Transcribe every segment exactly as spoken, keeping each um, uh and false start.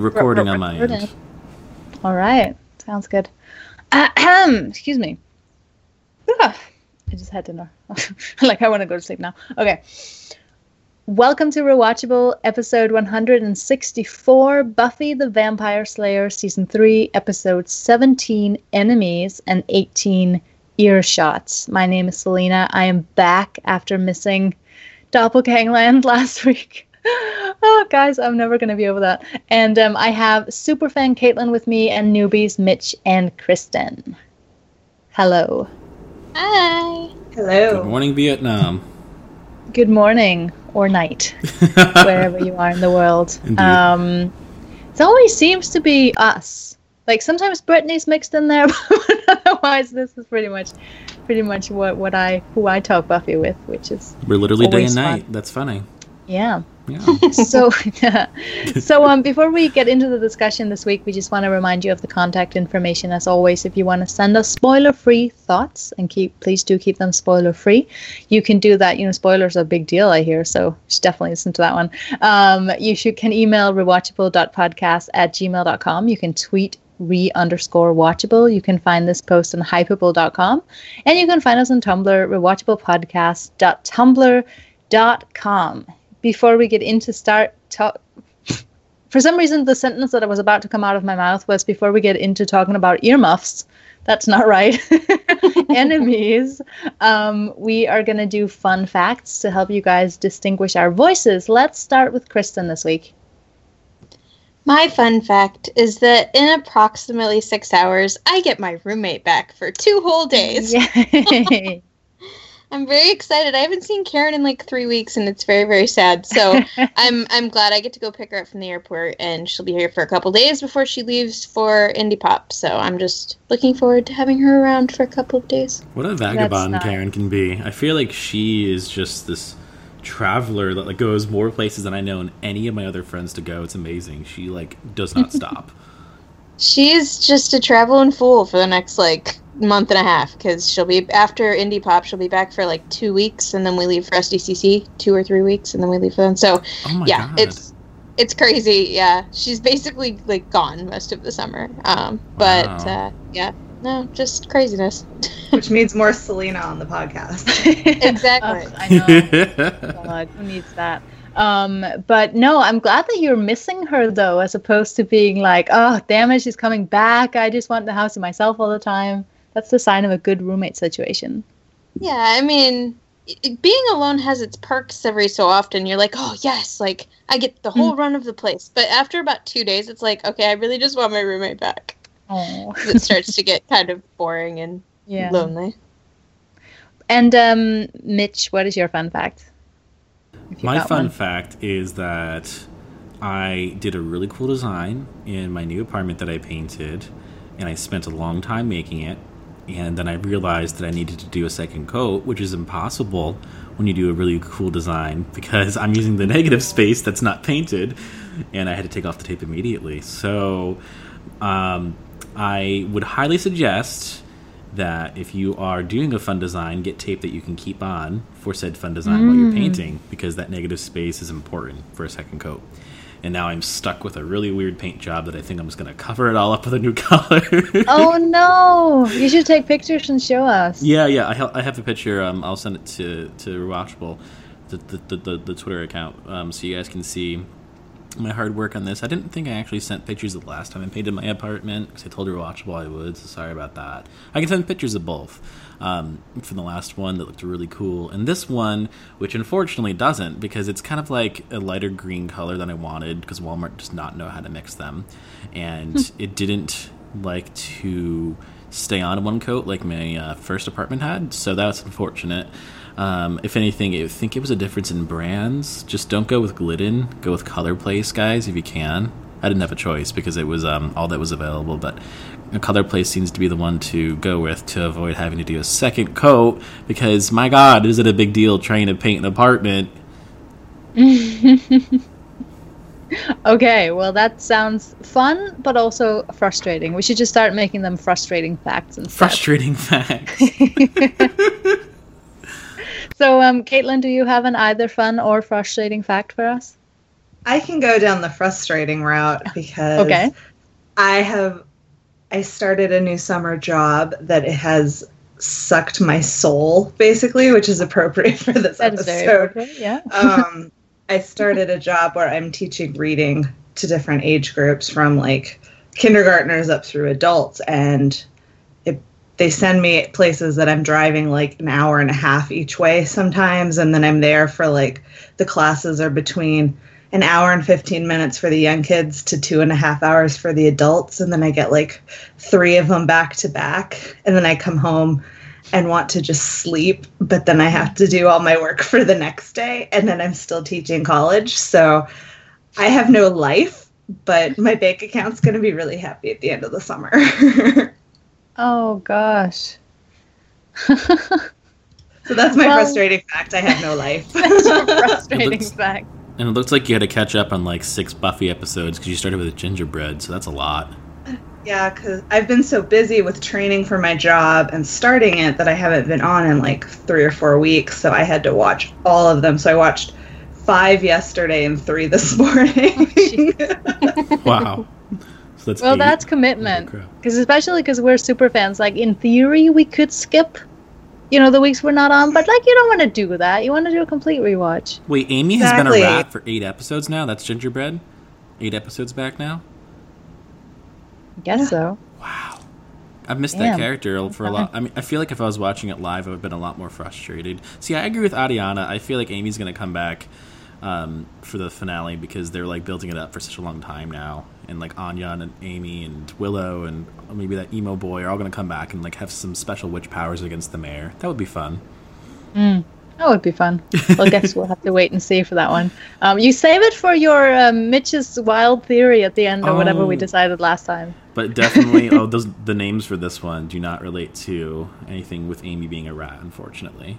recording on my end. All right. Sounds good. Ahem. Excuse me. Ah, I just had dinner. Like, I want to go to sleep now. Okay. Welcome to Rewatchable, episode one hundred sixty-four, Buffy the Vampire Slayer, season three, episode seventeen, Enemies, and eighteen, Earshots. My name is Selena. I am back after missing Doppelgangland last week. Oh, guys, I'm never going to be over that. And um, I have superfan Caitlin with me and newbies Mitch and Kristen. Hello. Hi. Hello. Good morning, Vietnam. Good morning or night, wherever you are in the world. Um, it always seems to be us. Like, sometimes Brittany's mixed in there, but otherwise this is pretty much pretty much what, what I who I talk Buffy with, which is We're literally day and fun. night. That's funny. Yeah. Yeah. so, so um, before we get into the discussion this week, we just want to remind you of the contact information. As always, if you want to send us spoiler-free thoughts, and keep please do keep them spoiler-free, you can do that. You know, spoilers are a big deal, I hear, so you should definitely listen to that one. Um, you should can email rewatchable.podcast at gmail dot com. You can tweet re underscore watchable. You can find this post on hypeable dot com, and you can find us on Tumblr, rewatchablepodcast dot tumblr dot com. Before we get into start talk, for some reason the sentence that I was about to come out of my mouth was before we get into talking about earmuffs. That's not right. Enemies. Um, we are going to do fun facts to help you guys distinguish our voices. Let's start with Kristen this week. My fun fact is that in approximately six hours, I get my roommate back for two whole days. Yay. I'm very excited. I haven't seen Karen in like three weeks, and it's very, very sad. So I'm I'm glad I get to go pick her up from the airport, and she'll be here for a couple days before she leaves for Indie Pop. So I'm just looking forward to having her around for a couple of days. What a vagabond nice. Karen can be. I feel like she is just this traveler that like goes more places than I know any of my other friends to go. It's amazing. She like does not stop. She's just a traveling fool for the next like month and a half, because she'll be after Indie Pop, she'll be back for like two weeks, and then we leave for S D C C two or three weeks, and then we leave for them. So Oh my yeah, God. it's it's crazy. Yeah, she's basically like gone most of the summer. Um, but Wow. uh, yeah, no, just craziness. Which means more Selena on the podcast. Exactly. Ugh, I know. God, who needs that? Um, but no, I'm glad that you're missing her though, as opposed to being like, oh, damn it, she's coming back. I just want the house to myself all the time. That's the sign of a good roommate situation. Yeah, I mean, it, being alone has its perks every so often. You're like, oh yes, like I get the whole run of the place. But after about two days, it's like, okay, I really just want my roommate back. Oh, It starts to get kind of boring and yeah. lonely. And um, Mitch, what is your fun fact? If you My got fun one. fact is that I did a really cool design in my new apartment that I painted, and I spent a long time making it, and then I realized that I needed to do a second coat, which is impossible when you do a really cool design, because I'm using the negative space that's not painted, and I had to take off the tape immediately. So um, I would highly suggest that if you are doing a fun design, get tape that you can keep on for said fun design mm. while you're painting, because that negative space is important for a second coat. And now I'm stuck with a really weird paint job that I think I'm just going to cover it all up with a new color. Oh no! You should take pictures and show us. Yeah, yeah, I, ha- I have a picture. Um, I'll send it to, to Rewatchable, the, the, the, the, the Twitter account, um, so you guys can see my hard work on this. I didn't think I actually sent pictures the last time I painted my apartment, because I told Rewatchable I would, so sorry about that. I can send pictures of both. Um, from the last one that looked really cool, and this one, which unfortunately doesn't, because it's kind of like a lighter green color than I wanted, because Walmart does not know how to mix them, and it didn't like to stay on one coat like my uh, first apartment had, so that's unfortunate. Um, if anything, I think it was a difference in brands. Just don't go with Glidden, go with Color Place, guys, if you can. I didn't have a choice because it was um, all that was available, but Color Place seems to be the one to go with to avoid having to do a second coat, because my God, is it a big deal trying to paint an apartment? Okay, well that sounds fun, but also frustrating. We should just start making them frustrating facts instead. Frustrating facts. So, um, Caitlin, do you have an either fun or frustrating fact for us? I can go down the frustrating route because Okay. I have I started a new summer job that it has sucked my soul, basically, which is appropriate for this That is very episode. appropriate, yeah. um, I started a job where I'm teaching reading to different age groups from like kindergartners up through adults, and it, they send me places that I'm driving like an hour and a half each way sometimes, and then I'm there for like the classes are between an hour and fifteen minutes for the young kids to two and a half hours for the adults, and then I get like three of them back to back, and then I come home and want to just sleep, but then I have to do all my work for the next day, and then I'm still teaching college, so I have no life, but my bank account's going to be really happy at the end of the summer. Oh, gosh. So that's my Well- frustrating fact. I have no life. That's a frustrating looks- fact. And it looks like you had to catch up on like six Buffy episodes because you started with gingerbread, so that's a lot. Yeah, because I've been so busy with training for my job and starting it that I haven't been on in like three or four weeks, so I had to watch all of them. So I watched five yesterday and three this morning. Wow. So that's Well, eight. that's commitment. Holy crap. Because especially because we're super fans. Like, in theory, we could skip, you know, the weeks we're not on. But, like, you don't want to do that. You want to do a complete rewatch. Wait, Amy has Exactly. been a rat for eight episodes now? That's gingerbread? Eight episodes back now? I guess so. Wow. I've missed Damn. that character for a lot. I mean, I feel like if I was watching it live, I would have been a lot more frustrated. See, I agree with Adiana. I feel like Amy's going to come back um, for the finale because they're like building it up for such a long time now. And like Anya and Amy and Willow and maybe that emo boy are all going to come back and like have some special witch powers against the mayor. That would be fun. Mm. That would be fun. Well, I guess we'll have to wait and see for that one. Um, you save it for your um, Mitch's wild theory at the end or whatever we Oh. decided last time. But definitely, oh, those the names for this one do not relate to anything with Amy being a rat, unfortunately.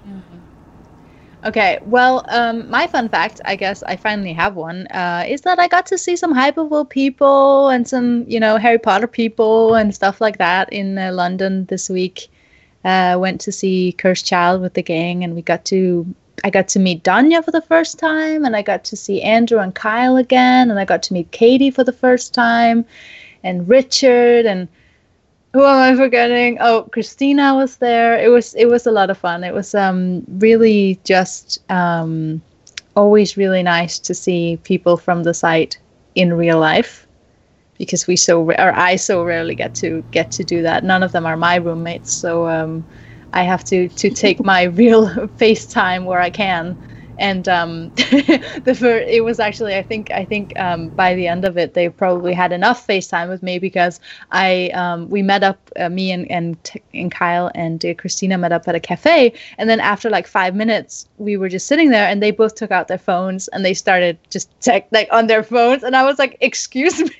Okay, well, um, my fun fact, I guess I finally have one, uh, is that I got to see some Hyperville people and some, you know, Harry Potter people and stuff like that in uh, London this week. Uh, went to see Cursed Child with the gang, and we got to, I got to meet Danya for the first time, and I got to see Andrew and Kyle again, and I got to meet Katie for the first time, and Richard, and who am I forgetting? Oh, Christina was there. It was it was a lot of fun. It was um really just um always really nice to see people from the site in real life, because we so or I so rarely get to get to do that. None of them are my roommates, so um I have to to take my real FaceTime where I can. And um, the fir- it was actually I think I think um, by the end of it they probably had enough FaceTime with me, because I um, we met up uh, me and and, t- and Kyle and uh, Christina met up at a cafe, and then after like five minutes we were just sitting there and they both took out their phones and they started just tech like on their phones, and I was like, excuse me,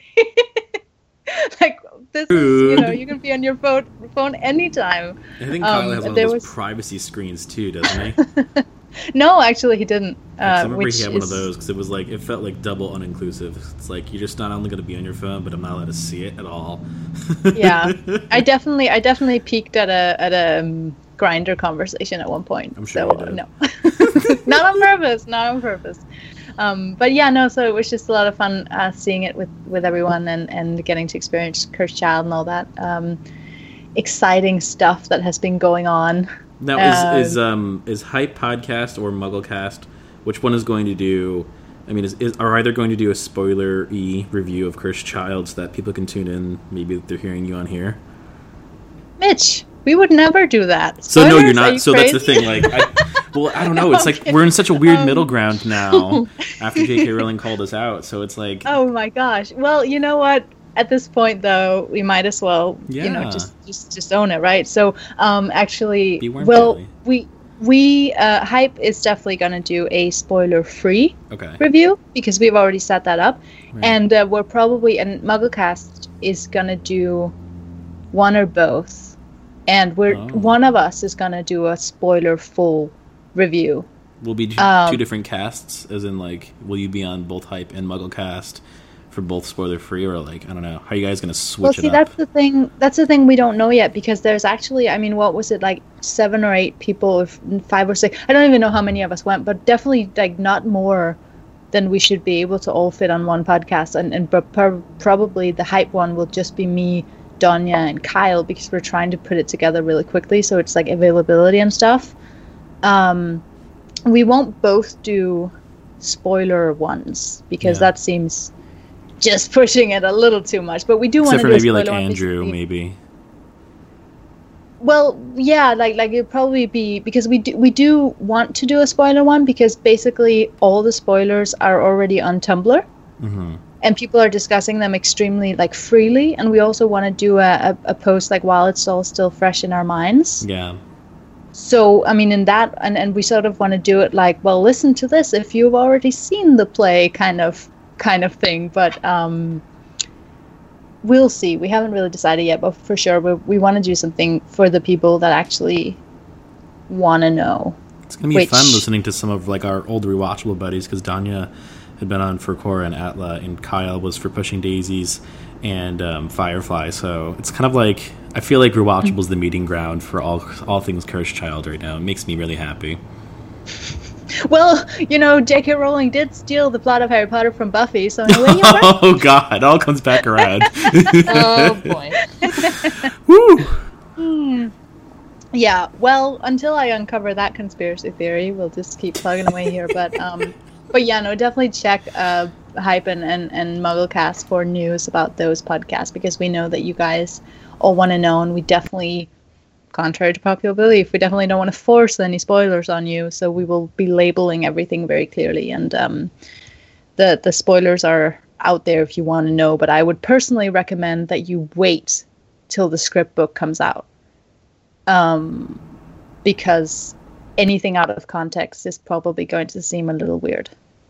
like this is, you know, you can be on your phone phone anytime. I think Kyle Um, has one of there those was- privacy screens too, doesn't he? No, actually he didn't. I Uh, remember which he had one is, of those because it was like it felt like double uninclusive. It's like you're just not only going to be on your phone, but I'm not allowed to see it at all. Yeah, I definitely, I definitely peaked at a at a um, Grinder conversation at one point. I'm sure so you did. no, not on purpose, not on purpose. Um, but yeah, no. So it was just a lot of fun uh, seeing it with, with everyone and, and getting to experience Cursed Child and all that um, exciting stuff that has been going on. Now Um, is is um is Hype Podcast or Mugglecast? Which one is going to do? I mean, is, is are either going to do a spoiler-y review of Cursed Child so that people can tune in? Maybe they're hearing you on here. Mitch, we would never do that. So no, Spoilers? you're Are not. you So that's the crazy? thing. Like, I, well, I don't know. It's like Okay. we're in such a weird Um, middle ground now after J K Rowling called us out. So it's like, Oh my gosh. Well, you know what? At this point, though, we might as well, you know, Yeah. just just just own it, right? So, um, actually, Be warm, well, Bailey. we we uh, Hype is definitely gonna do a spoiler-free okay, review because we've already set that up, Right. and uh, we're probably and Mugglecast is gonna do one or both, and we're Oh. one of us is gonna do a spoiler-full review. will be two, um, two different casts. As in, like, will you be on both Hype and Mugglecast for both spoiler-free, or like, I don't know, how are you guys gonna switch Well, see, it up? that's the thing. That's the thing we don't know yet, because there's actually, I mean, what was it, like seven or eight people, or f- five or six? I don't even know how many of us went, but definitely like not more then we should be able to all fit on one podcast. And, and but per- probably the hype one will just be me, Donya, and Kyle, because we're trying to put it together really quickly. So it's like availability and stuff. Um, we won't both do spoiler ones because yeah. that seems just pushing it a little too much. But we do want to do maybe a like spoiler Andrew, one maybe. Well, yeah, like like it'd probably be because we do we do want to do a spoiler one because basically all the spoilers are already on Tumblr, mm-hmm. and people are discussing them extremely like freely. And we also want to do a, a, a post like while it's all still fresh in our minds. Yeah. So I mean, in that, and and we sort of want to do it like, well, listen to this if you've already seen the play, kind of kind of thing. But um. We'll see. We haven't really decided yet, but for sure we we want to do something for the people that actually want to know. It's gonna be which... fun listening to some of like our old rewatchable buddies because Donya had been on for Korra and Atla, and Kyle was for Pushing Daisies and um, Firefly. So it's kind of like I feel like rewatchable is the meeting ground for all all things Cursed Child right now. It makes me really happy. Well, you know, J K Rowling did steal the plot of Harry Potter from Buffy, so in a way you're right. Oh God, it all comes back around. Oh boy. Woo. Hmm. Yeah. Well, until I uncover that conspiracy theory, we'll just keep plugging away here. But um, but yeah, no, definitely check uh Hype and and, and Mugglecast for news about those podcasts because we know that you guys all want to know, and we definitely. Contrary to popular belief, we definitely don't want to force any spoilers on you, so we will be labeling everything very clearly, and um, the the spoilers are out there if you want to know, but I would personally recommend that you wait till the script book comes out, um, because anything out of context is probably going to seem a little weird.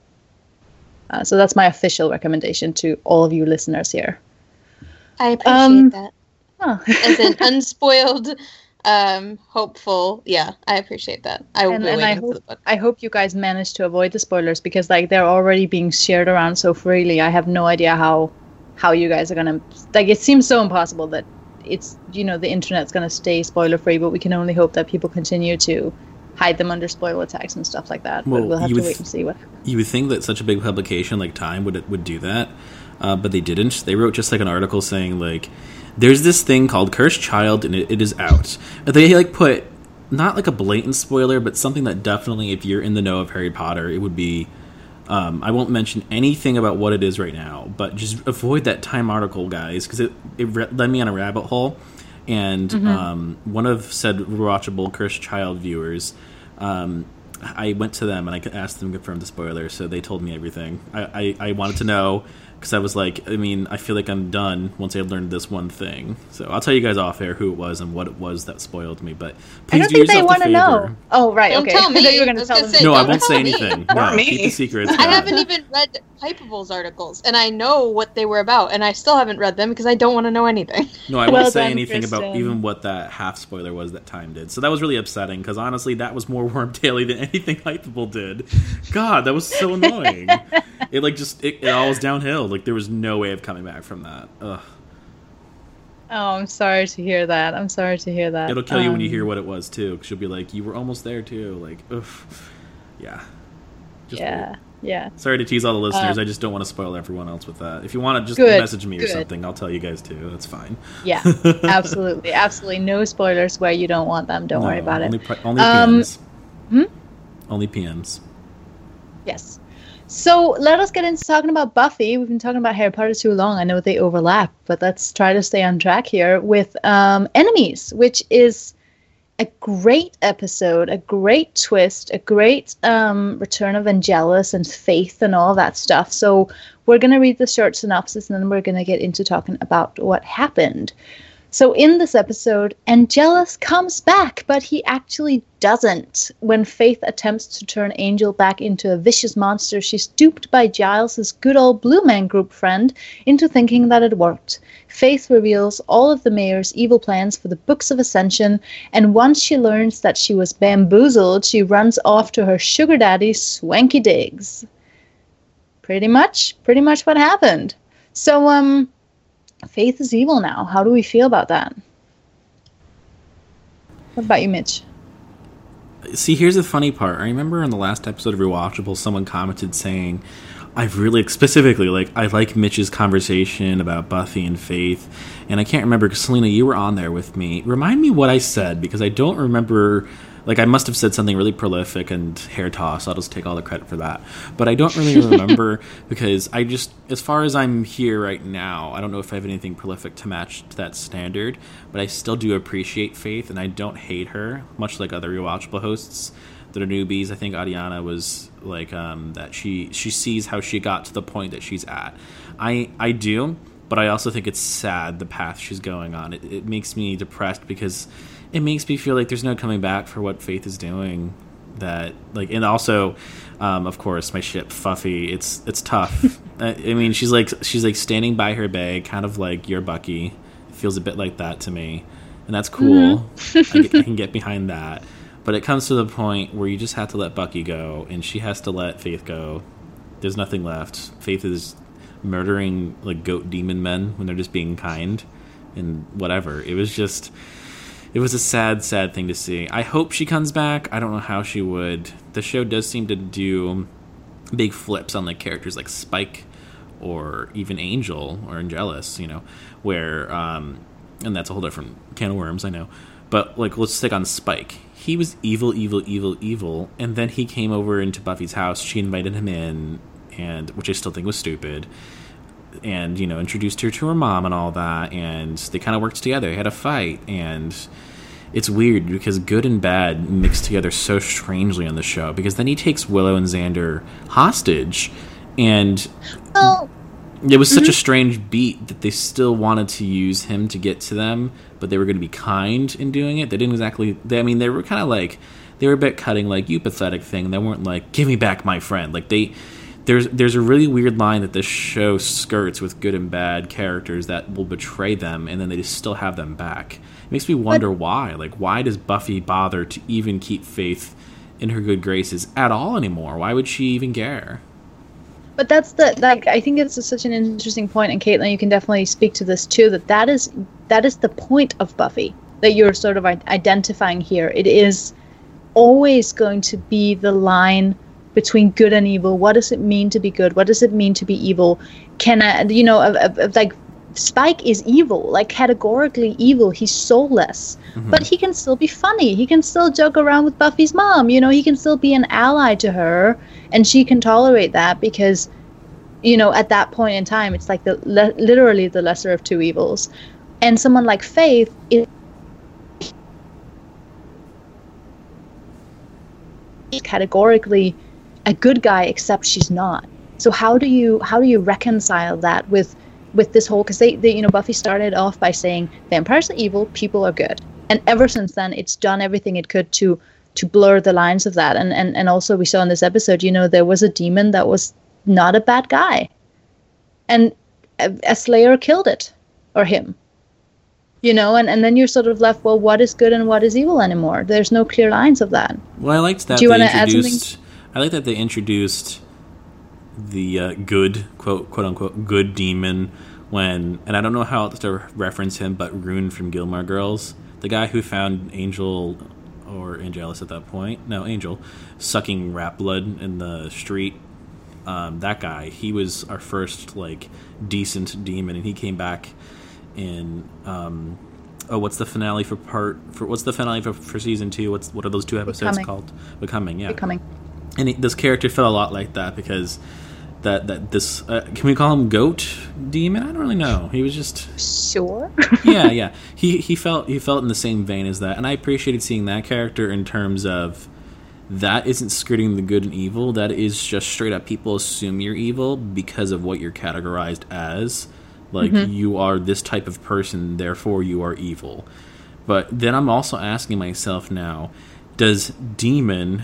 Uh, so that's my official recommendation to all of you listeners here. I appreciate um, that. Huh. As an unspoiled... Um, hopeful, yeah, I appreciate that. I will and, be and waiting I for hope, the book. I hope you guys manage to avoid the spoilers because like they're already being shared around so freely. I have no idea how how you guys are gonna like. It seems so impossible that it's you know the internet's gonna stay spoiler free, but we can only hope that people continue to hide them under spoiler tags and stuff like that. Well, but we'll have to would, wait and see what. You would think that such a big publication like Time would would do that, uh, but they didn't. They wrote just like an article saying like. There's this thing called Cursed Child, and it, it is out. They like put not like a blatant spoiler, but something that definitely, if you're in the know of Harry Potter, it would be. Um, I won't mention anything about what it is right now, but just avoid that Time article, guys, because it it re- led me on a rabbit hole. And mm-hmm. um, one of said rewatchable Cursed Child viewers, um, I went to them and I asked them to confirm the spoiler, so they told me everything. I, I, I wanted to know. Because I was like, I mean, I feel like I'm done once I learned this one thing. So I'll tell you guys off air who it was and what it was that spoiled me. But please I don't do think they yourself want the to favor. know. Oh, right. Don't okay. tell me. I thought you were going I to was tell gonna them. say, No, I don't won't say tell me. anything. Or No, me. keep the secrets. I haven't even read Hypable's articles, and I know what they were about, and I still haven't read them because I don't want to know anything. No, I Well won't say done, anything Kristen. about even what that half spoiler was that Time did. So that was really upsetting because honestly, that was more Wormtaily than anything Hypable did. God, that was so annoying. It like just it, it all was downhill. Like there was no way of coming back from that. Ugh. Oh, I'm sorry to hear that. I'm sorry to hear that. It'll kill you when you Um, hear what it was too. Cause you'll be like, you were almost there too. Like, ugh. Yeah. Just Yeah, wait. yeah. Sorry to tease all the listeners. Uh, I just don't want to spoil everyone else with that. If you want to just Good, message me or good. something, I'll tell you guys too. That's fine. Yeah, absolutely, absolutely. No spoilers where you don't want them. Don't No, worry about only, it. pri- only Um, P Ms. hmm? Only P Ms. Yes. So let us get into talking about Buffy. We've been talking about Harry Potter too long. I know they overlap, but let's try to stay on track here with um, Enemies, which is a great episode, a great twist, a great um, return of Angelus and Faith and all that stuff. So we're going to read the short synopsis and then we're going to get into talking about what happened. So in this episode, Angelus comes back, but he actually doesn't. When Faith attempts to turn Angel back into a vicious monster, she's duped by Giles's good old Blue Man Group friend into thinking that it worked. Faith reveals all of the mayor's evil plans for the Books of Ascension, and once she learns that she was bamboozled, she runs off to her sugar daddy, Swanky Diggs. Pretty much, pretty much what happened. So, um... Faith is evil now. How do we feel about that? What about you, Mitch? See, here's the funny part. I remember in the last episode of Rewatchable, someone commented saying, I've really specifically like I like Mitch's conversation about Buffy and Faith, and I can't remember because Selena, you were on there with me. Remind me what I said because I don't remember. Like I must have said something really prolific and hair toss. I'll just take all the credit for that. But I don't really remember because I just, as far as I'm here right now, I don't know if I have anything prolific to match to that standard. But I still do appreciate Faith, and I don't hate her, much like other rewatchable hosts that are newbies. I think Adiana was like um, that. She she sees how she got to the point that she's at. I I do, but I also think it's sad the path she's going on. It, it makes me depressed because it makes me feel like there's no coming back for what Faith is doing. That like, and also, um, of course, my ship Fuffy. It's it's tough. I, I mean, she's like she's like standing by her bay, kind of like your Bucky. It feels a bit like that to me, and that's cool. Mm-hmm. I, get, I can get behind that. But it comes to the point where you just have to let Bucky go, and she has to let Faith go. There's nothing left. Faith is murdering like goat demon men when they're just being kind and whatever. It was just, it was a sad, sad thing to see. I hope she comes back. I don't know how she would. The show does seem to do big flips on like characters like Spike or even Angel or Angelus, you know, where, um, and that's a whole different can of worms, I know. But like, let's stick on Spike. He was evil, evil, evil, evil, and then he came over into Buffy's house. She invited him in, and which I still think was stupid, and, you know, introduced her to her mom and all that, and they kind of worked together. They had a fight, and it's weird because good and bad mix together so strangely on the show, because then he takes Willow and Xander hostage, and oh. it was such mm-hmm. a strange beat that they still wanted to use him to get to them, but they were going to be kind in doing it. They didn't exactly, they, I mean, they were kind of like, they were a bit cutting, like, you pathetic thing. They weren't like, give me back my friend. Like, they, there's there's a really weird line that this show skirts with good and bad characters that will betray them, and then they just still have them back. It makes me wonder but, why. Like, why does Buffy bother to even keep Faith in her good graces at all anymore? Why would she even care? But that's the, like, I think it's a, such an interesting point, and Caitlin, you can definitely speak to this too, that that is, that is the point of Buffy, that you're sort of identifying here. It is always going to be the line between good and evil. What does it mean to be good? What does it mean to be evil? Can I, you know, of, of, of like, Spike is evil, like categorically evil. He's soulless, mm-hmm. but he can still be funny. He can still joke around with Buffy's mom. You know, he can still be an ally to her, and she can tolerate that because, you know, at that point in time, it's like the le- literally the lesser of two evils. And someone like Faith is categorically a good guy, except she's not. So how do you how do you reconcile that with with this whole, because they, they, you know, Buffy started off by saying vampires are evil, people are good. And ever since then, it's done everything it could to to blur the lines of that. And, and, and also we saw in this episode, you know, there was a demon that was not a bad guy. And a, a Slayer killed it, or him. You know, and, and then you're sort of left, well, what is good and what is evil anymore? There's no clear lines of that. Well, I liked that Do you they want to add introduced, something? I like that they introduced the uh, good, quote, quote unquote, good demon when, and I don't know how else to reference him, but Rune from Gilmore Girls, the guy who found Angel, or Angelus at that point, no, Angel, sucking rat blood in the street. Um, that guy, he was our first, like, decent demon, and he came back in, um, oh, what's the finale for part, for what's the finale for, for season two? What's What are those two episodes Becoming. called? Becoming, yeah. Becoming. And he, this character felt a lot like that, because that that this uh, can we call him Goat Demon? I don't really know. He was just sure. yeah, yeah. He he felt he felt in the same vein as that, and I appreciated seeing that character in terms of that isn't skirting the good and evil. That is just straight up people assume you're evil because of what you're categorized as. Like mm-hmm. you are this type of person, therefore you are evil. But then I'm also asking myself now, does demon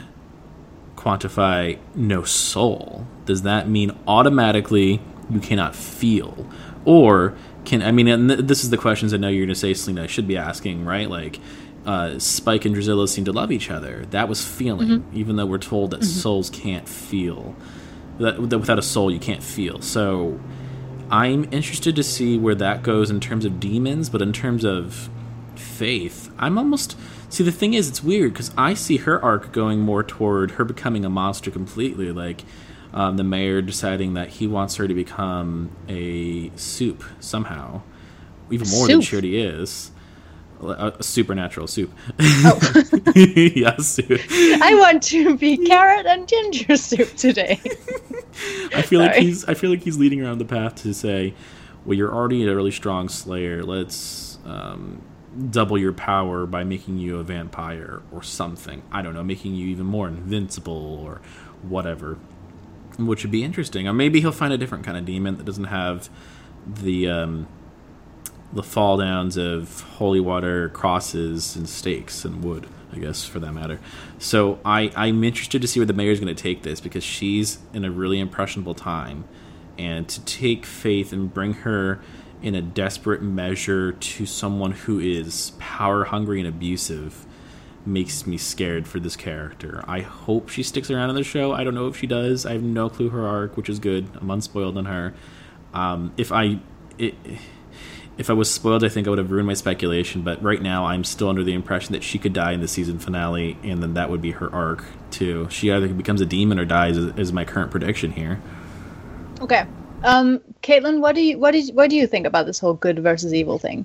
quantify no soul? Does that mean automatically you cannot feel? Or can, I mean, and th- this is the questions I know you're going to say, Selena, I should be asking, right? Like, uh, Spike and Drusilla seem to love each other. That was feeling, mm-hmm. even though we're told that mm-hmm. souls can't feel. That, that without a soul, you can't feel. So I'm interested to see where that goes in terms of demons, but in terms of Faith, I'm almost... See, the thing is, it's weird, because I see her arc going more toward her becoming a monster completely. Like, um, the mayor deciding that he wants her to become a soup somehow, even more Soup? than she already is. A, a supernatural soup. Oh. Yeah, soup. I want to be carrot and ginger soup today. I feel like Sorry. he's. I feel like he's leading around the path to say, "Well, you're already a really strong Slayer. Let's um, double your power by making you a vampire or something. I don't know, making you even more invincible or whatever." Which would be interesting. Or maybe he'll find a different kind of demon that doesn't have the um, the fall downs of holy water, crosses, and stakes, and wood, I guess, for that matter. So I, I'm interested to see where the mayor's going to take this, because she's in a really impressionable time. And to take Faith and bring her in a desperate measure to someone who is power-hungry and abusive makes me scared for this character. I hope she sticks around in the show. I don't know if she does. I have no clue her arc, which is good. I'm unspoiled on her. Um, if I... It, If I was spoiled, I think I would have ruined my speculation, but right now I'm still under the impression that she could die in the season finale, and then that would be her arc, too. She either becomes a demon or dies, is, is my current prediction here. Okay. Um, Caitlin, what do you what is what do you think about this whole good versus evil thing?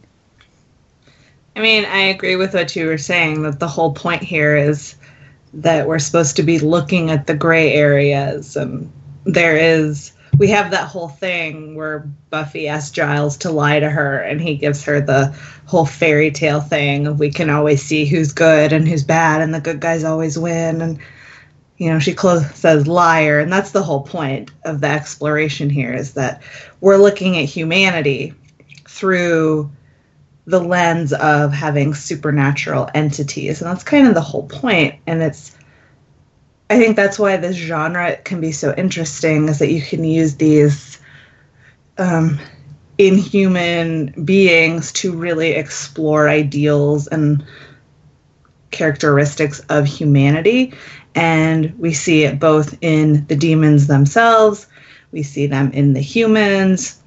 I mean, I agree with what you were saying, that the whole point here is that we're supposed to be looking at the gray areas, and there is... We have that whole thing where Buffy asks Giles to lie to her, and he gives her the whole fairy tale thing of we can always see who's good and who's bad, and the good guys always win. And, you know, she close, says liar, and that's the whole point of the exploration here, is that we're looking at humanity through the lens of having supernatural entities, and that's kind of the whole point. And it's I think that's why this genre can be so interesting, is that you can use these um, inhuman beings to really explore ideals and characteristics of humanity. And we see it both in the demons themselves, we see them in the humans.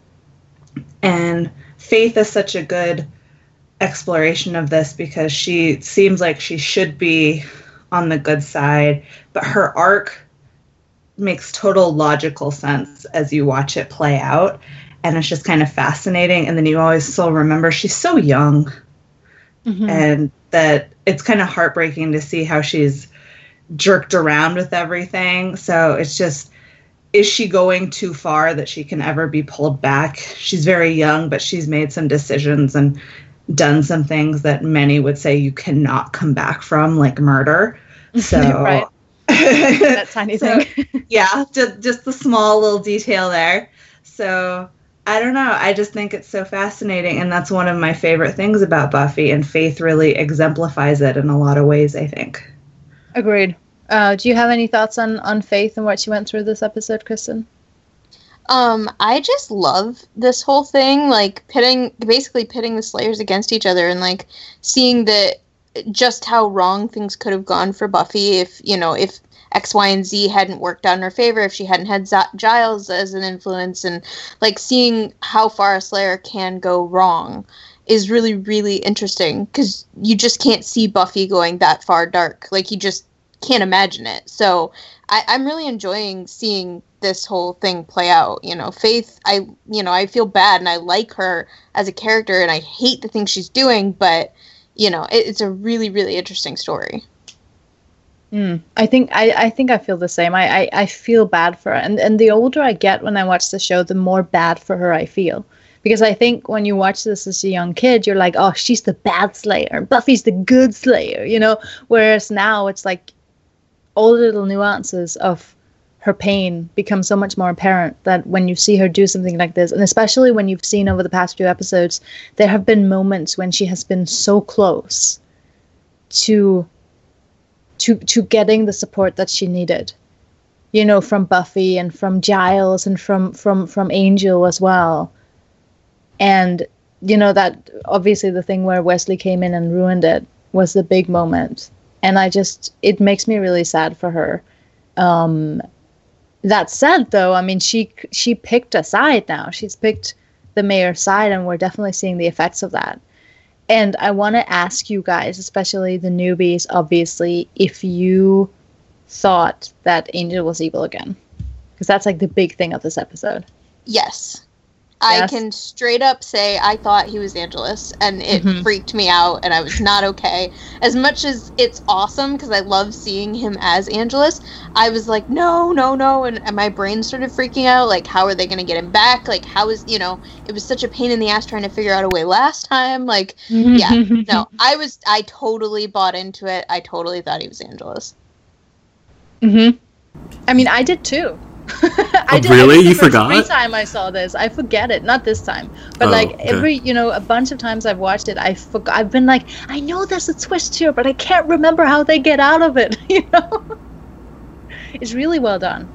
And Faith is such a good exploration of this, because she seems like she should be on the good side, but her arc makes total logical sense as you watch it play out, and it's just kind of fascinating. And then you always still remember she's so young, mm-hmm. and that it's kind of heartbreaking to see how she's jerked around with everything. So it's just, is she going too far that she can ever be pulled back? She's very young, but she's made some decisions and done some things that many would say you cannot come back from, like murder. So right. That tiny so, thing. Yeah, just, just the small little detail there. So I don't know. I just think it's so fascinating, and that's one of my favorite things about Buffy, and Faith really exemplifies it in a lot of ways, I think. Agreed. Uh, do you have any thoughts on, on Faith and what she went through this episode, Kristen? Um, I just love this whole thing, like pitting, basically pitting the Slayers against each other, and like seeing that just how wrong things could have gone for Buffy if, you know, if X, Y, and Z hadn't worked out in her favor, if she hadn't had Z- Giles as an influence, and like seeing how far a Slayer can go wrong is really, really interesting, because you just can't see Buffy going that far dark. Like, you just can't imagine it. So I, I'm really enjoying seeing this whole thing play out. You know, Faith, I, you know, I feel bad, and I like her as a character, and I hate the things she's doing, but, you know, it, it's a really, really interesting story. Mm, I think I, I think I feel the same. I, I, I feel bad for her. And, and the older I get when I watch the show, the more bad for her I feel. Because I think when you watch this as a young kid, you're like, oh, she's the bad Slayer. Buffy's the good Slayer, you know? Whereas now it's like all the little nuances of her pain become so much more apparent that when you see her do something like this, and especially when you've seen over the past few episodes, there have been moments when she has been so close to to to getting the support that she needed, you know, from Buffy and from Giles and from from from Angel as well. And you know, that obviously the thing where Wesley came in and ruined it was the big moment, and I just, it makes me really sad for her. Um that said, though, I mean, she she picked a side now. She's picked the mayor's side, and we're definitely seeing the effects of that. And I want to ask you guys, especially the newbies, obviously, if you thought that Angel was evil again. Because that's like the big thing of this episode. Yes. I Yes. can straight up say I thought he was Angelus, and it Mhm. freaked me out, and I was not okay. As much as it's awesome, because I love seeing him as Angelus, I was like, no, no, no, and, and my brain started freaking out, like, how are they going to get him back? Like, how is, you know, it was such a pain in the ass trying to figure out a way last time, like, yeah, no, I was, I totally bought into it, I totally thought he was Angelus. hmm I mean, I did too. I Oh, did, really? I think the You first forgot? Every time I saw this, I forget it. Not this time, but Oh, like okay. every, you know, a bunch of times I've watched it, I forgot. I've been like, I know there's a twist here, but I can't remember how they get out of it. You know, it's really well done.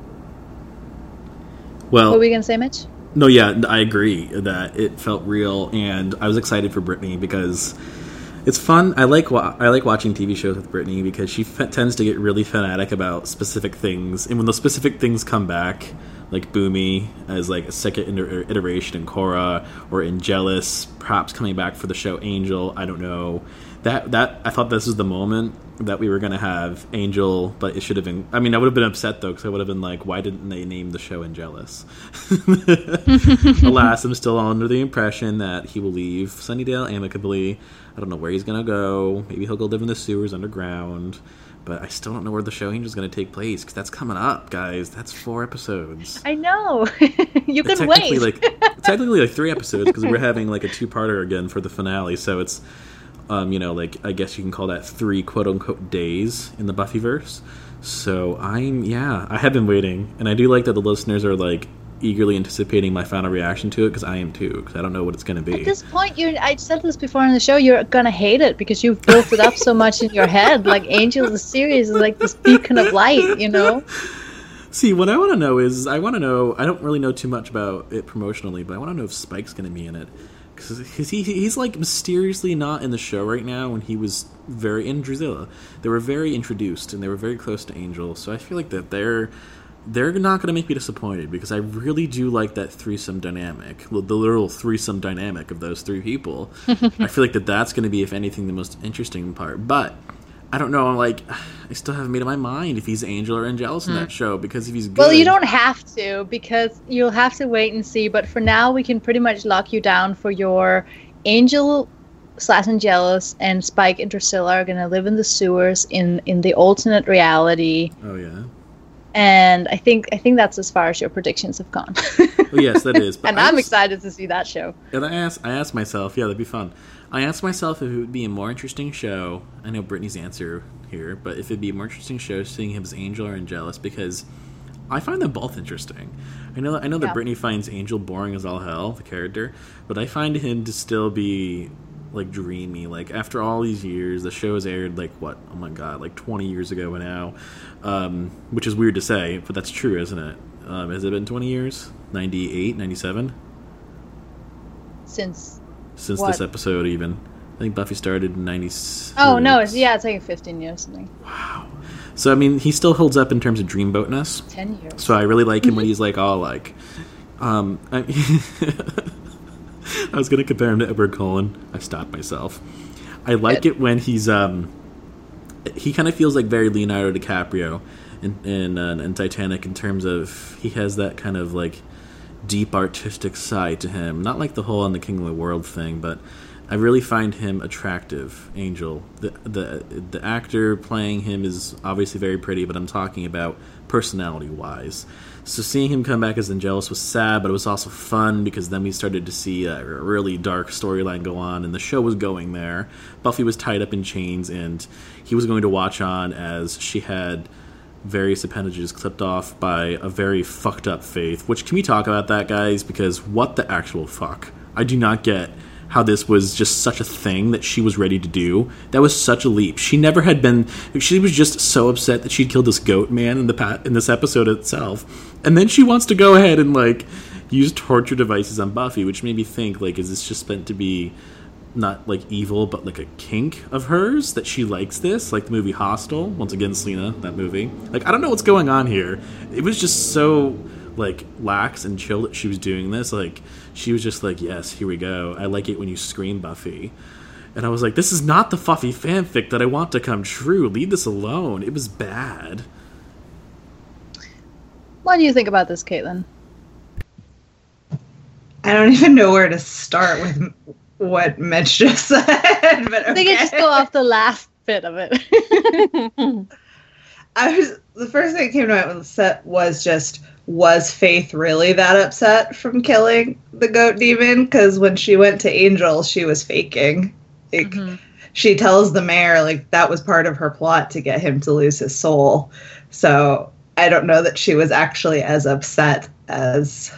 Well, What were we gonna say, Mitch? no, yeah, I agree that it felt real, and I was excited for Brittany because it's fun. I like wa- I like watching T V shows with Brittany because she f- tends to get really fanatic about specific things, and when those specific things come back, like Boomy as like a second iter- iteration in Korra, or in Jealous, perhaps coming back for the show Angel. I don't know. That that I thought this was the moment that we were gonna have Angel, but it should have been. I mean, I would have been upset though because I would have been like, why didn't they name the show Angelus? Alas, I'm still under the impression that he will leave Sunnydale amicably. I don't know where he's gonna go. Maybe he'll go live in the sewers underground. But I still don't know where the show Angel's gonna take place because that's coming up, guys. That's four episodes. I know. You It's can technically wait. like technically like three episodes because we're having like a two-parter again for the finale. So it's, um, you know, like I guess you can call that three quote-unquote days in the Buffyverse. So I'm yeah, I have been waiting, and I do like that the listeners are like eagerly anticipating my final reaction to it because I am too because I don't know what it's gonna be. At this point, you I said this before on the show, you're gonna hate it because you've built it up so much in your head. Like Angel, the series is like this beacon of light, you know? See, what I want to know is I want to know. I don't really know too much about it promotionally, but I want to know if Spike's gonna be in it. Because he, he's like mysteriously not in the show right now when he was very in Drusilla. They were very introduced and they were very close to Angel, so I feel like that they're they're not going to make me disappointed because I really do like that threesome dynamic, the literal threesome dynamic of those three people. I feel like that that's going to be, if anything, the most interesting part. But I don't know, like I still haven't made up my mind if he's Angel or Angelus in that show because if he's good. Well, you don't have to because you'll have to wait and see. But for now, we can pretty much lock you down for your Angel slash Angelus and Spike and Drusilla are going to live in the sewers in, in the alternate reality. Oh yeah. And I think I think that's as far as your predictions have gone. Well, yes, that is. But and I I'm was- excited to see that show. And I asked, I asked myself, yeah, that'd be fun. I asked myself if it would be a more interesting show. I know Brittany's answer here, but if it'd be a more interesting show seeing him as Angel or Angelus, because I find them both interesting. I know, I know that Yeah. Brittany finds Angel boring as all hell, the character, but I find him to still be like dreamy. Like after all these years, the show has aired like what? Oh my god, like twenty years ago now, um, which is weird to say, but that's true, isn't it? Um, has it been twenty years? ninety-eight, ninety-seven? Since Since What? this episode, even. I think Buffy started in ninety. oh no, it's yeah, it's like fifteen years something, So I mean, he still holds up in terms of dreamboatness. ten years. So I really like him when he's like all like, um, I, I was gonna compare him to Edward Cullen. I stopped myself. I like Good. it when he's um, he kind of feels like very Leonardo DiCaprio in in, uh, in Titanic in terms of he has that kind of like deep artistic side to him. Not like the whole on the King of the World thing, but I really find him attractive, Angel. The the the actor playing him is obviously very pretty, but I'm talking about personality-wise. So seeing him come back as Angelus was sad, but it was also fun because then we started to see a really dark storyline go on, and the show was going there. Buffy was tied up in chains, and he was going to watch on as she had various appendages clipped off by a very fucked up Faith. Which, can we talk about that, guys? Because what the actual fuck? I do not get how this was just such a thing that she was ready to do. That was such a leap. She never had been. She was just so upset that she'd killed this goat man in the pa- in this episode itself, and then she wants to go ahead and like use torture devices on Buffy, which made me think like, is this just meant to be not like evil, but like a kink of hers that she likes this, like the movie Hostel. Once again, Selena, that movie. Like, I don't know what's going on here. It was just so like lax and chill that she was doing this. Like, she was just like, yes, here we go. I like it when you scream, Buffy. And I was like, this is not the Buffy fanfic that I want to come true. Leave this alone. It was bad. What do you think about this, Caitlin? I don't even know where to start with what Mitch just said. But okay. I think I just go off the last bit of it. I was the first thing that came to my set was just, was Faith really that upset from killing the goat demon? Because when she went to Angel, she was faking. Like, mm-hmm. She tells the mayor like that was part of her plot to get him to lose his soul. So I don't know that she was actually as upset as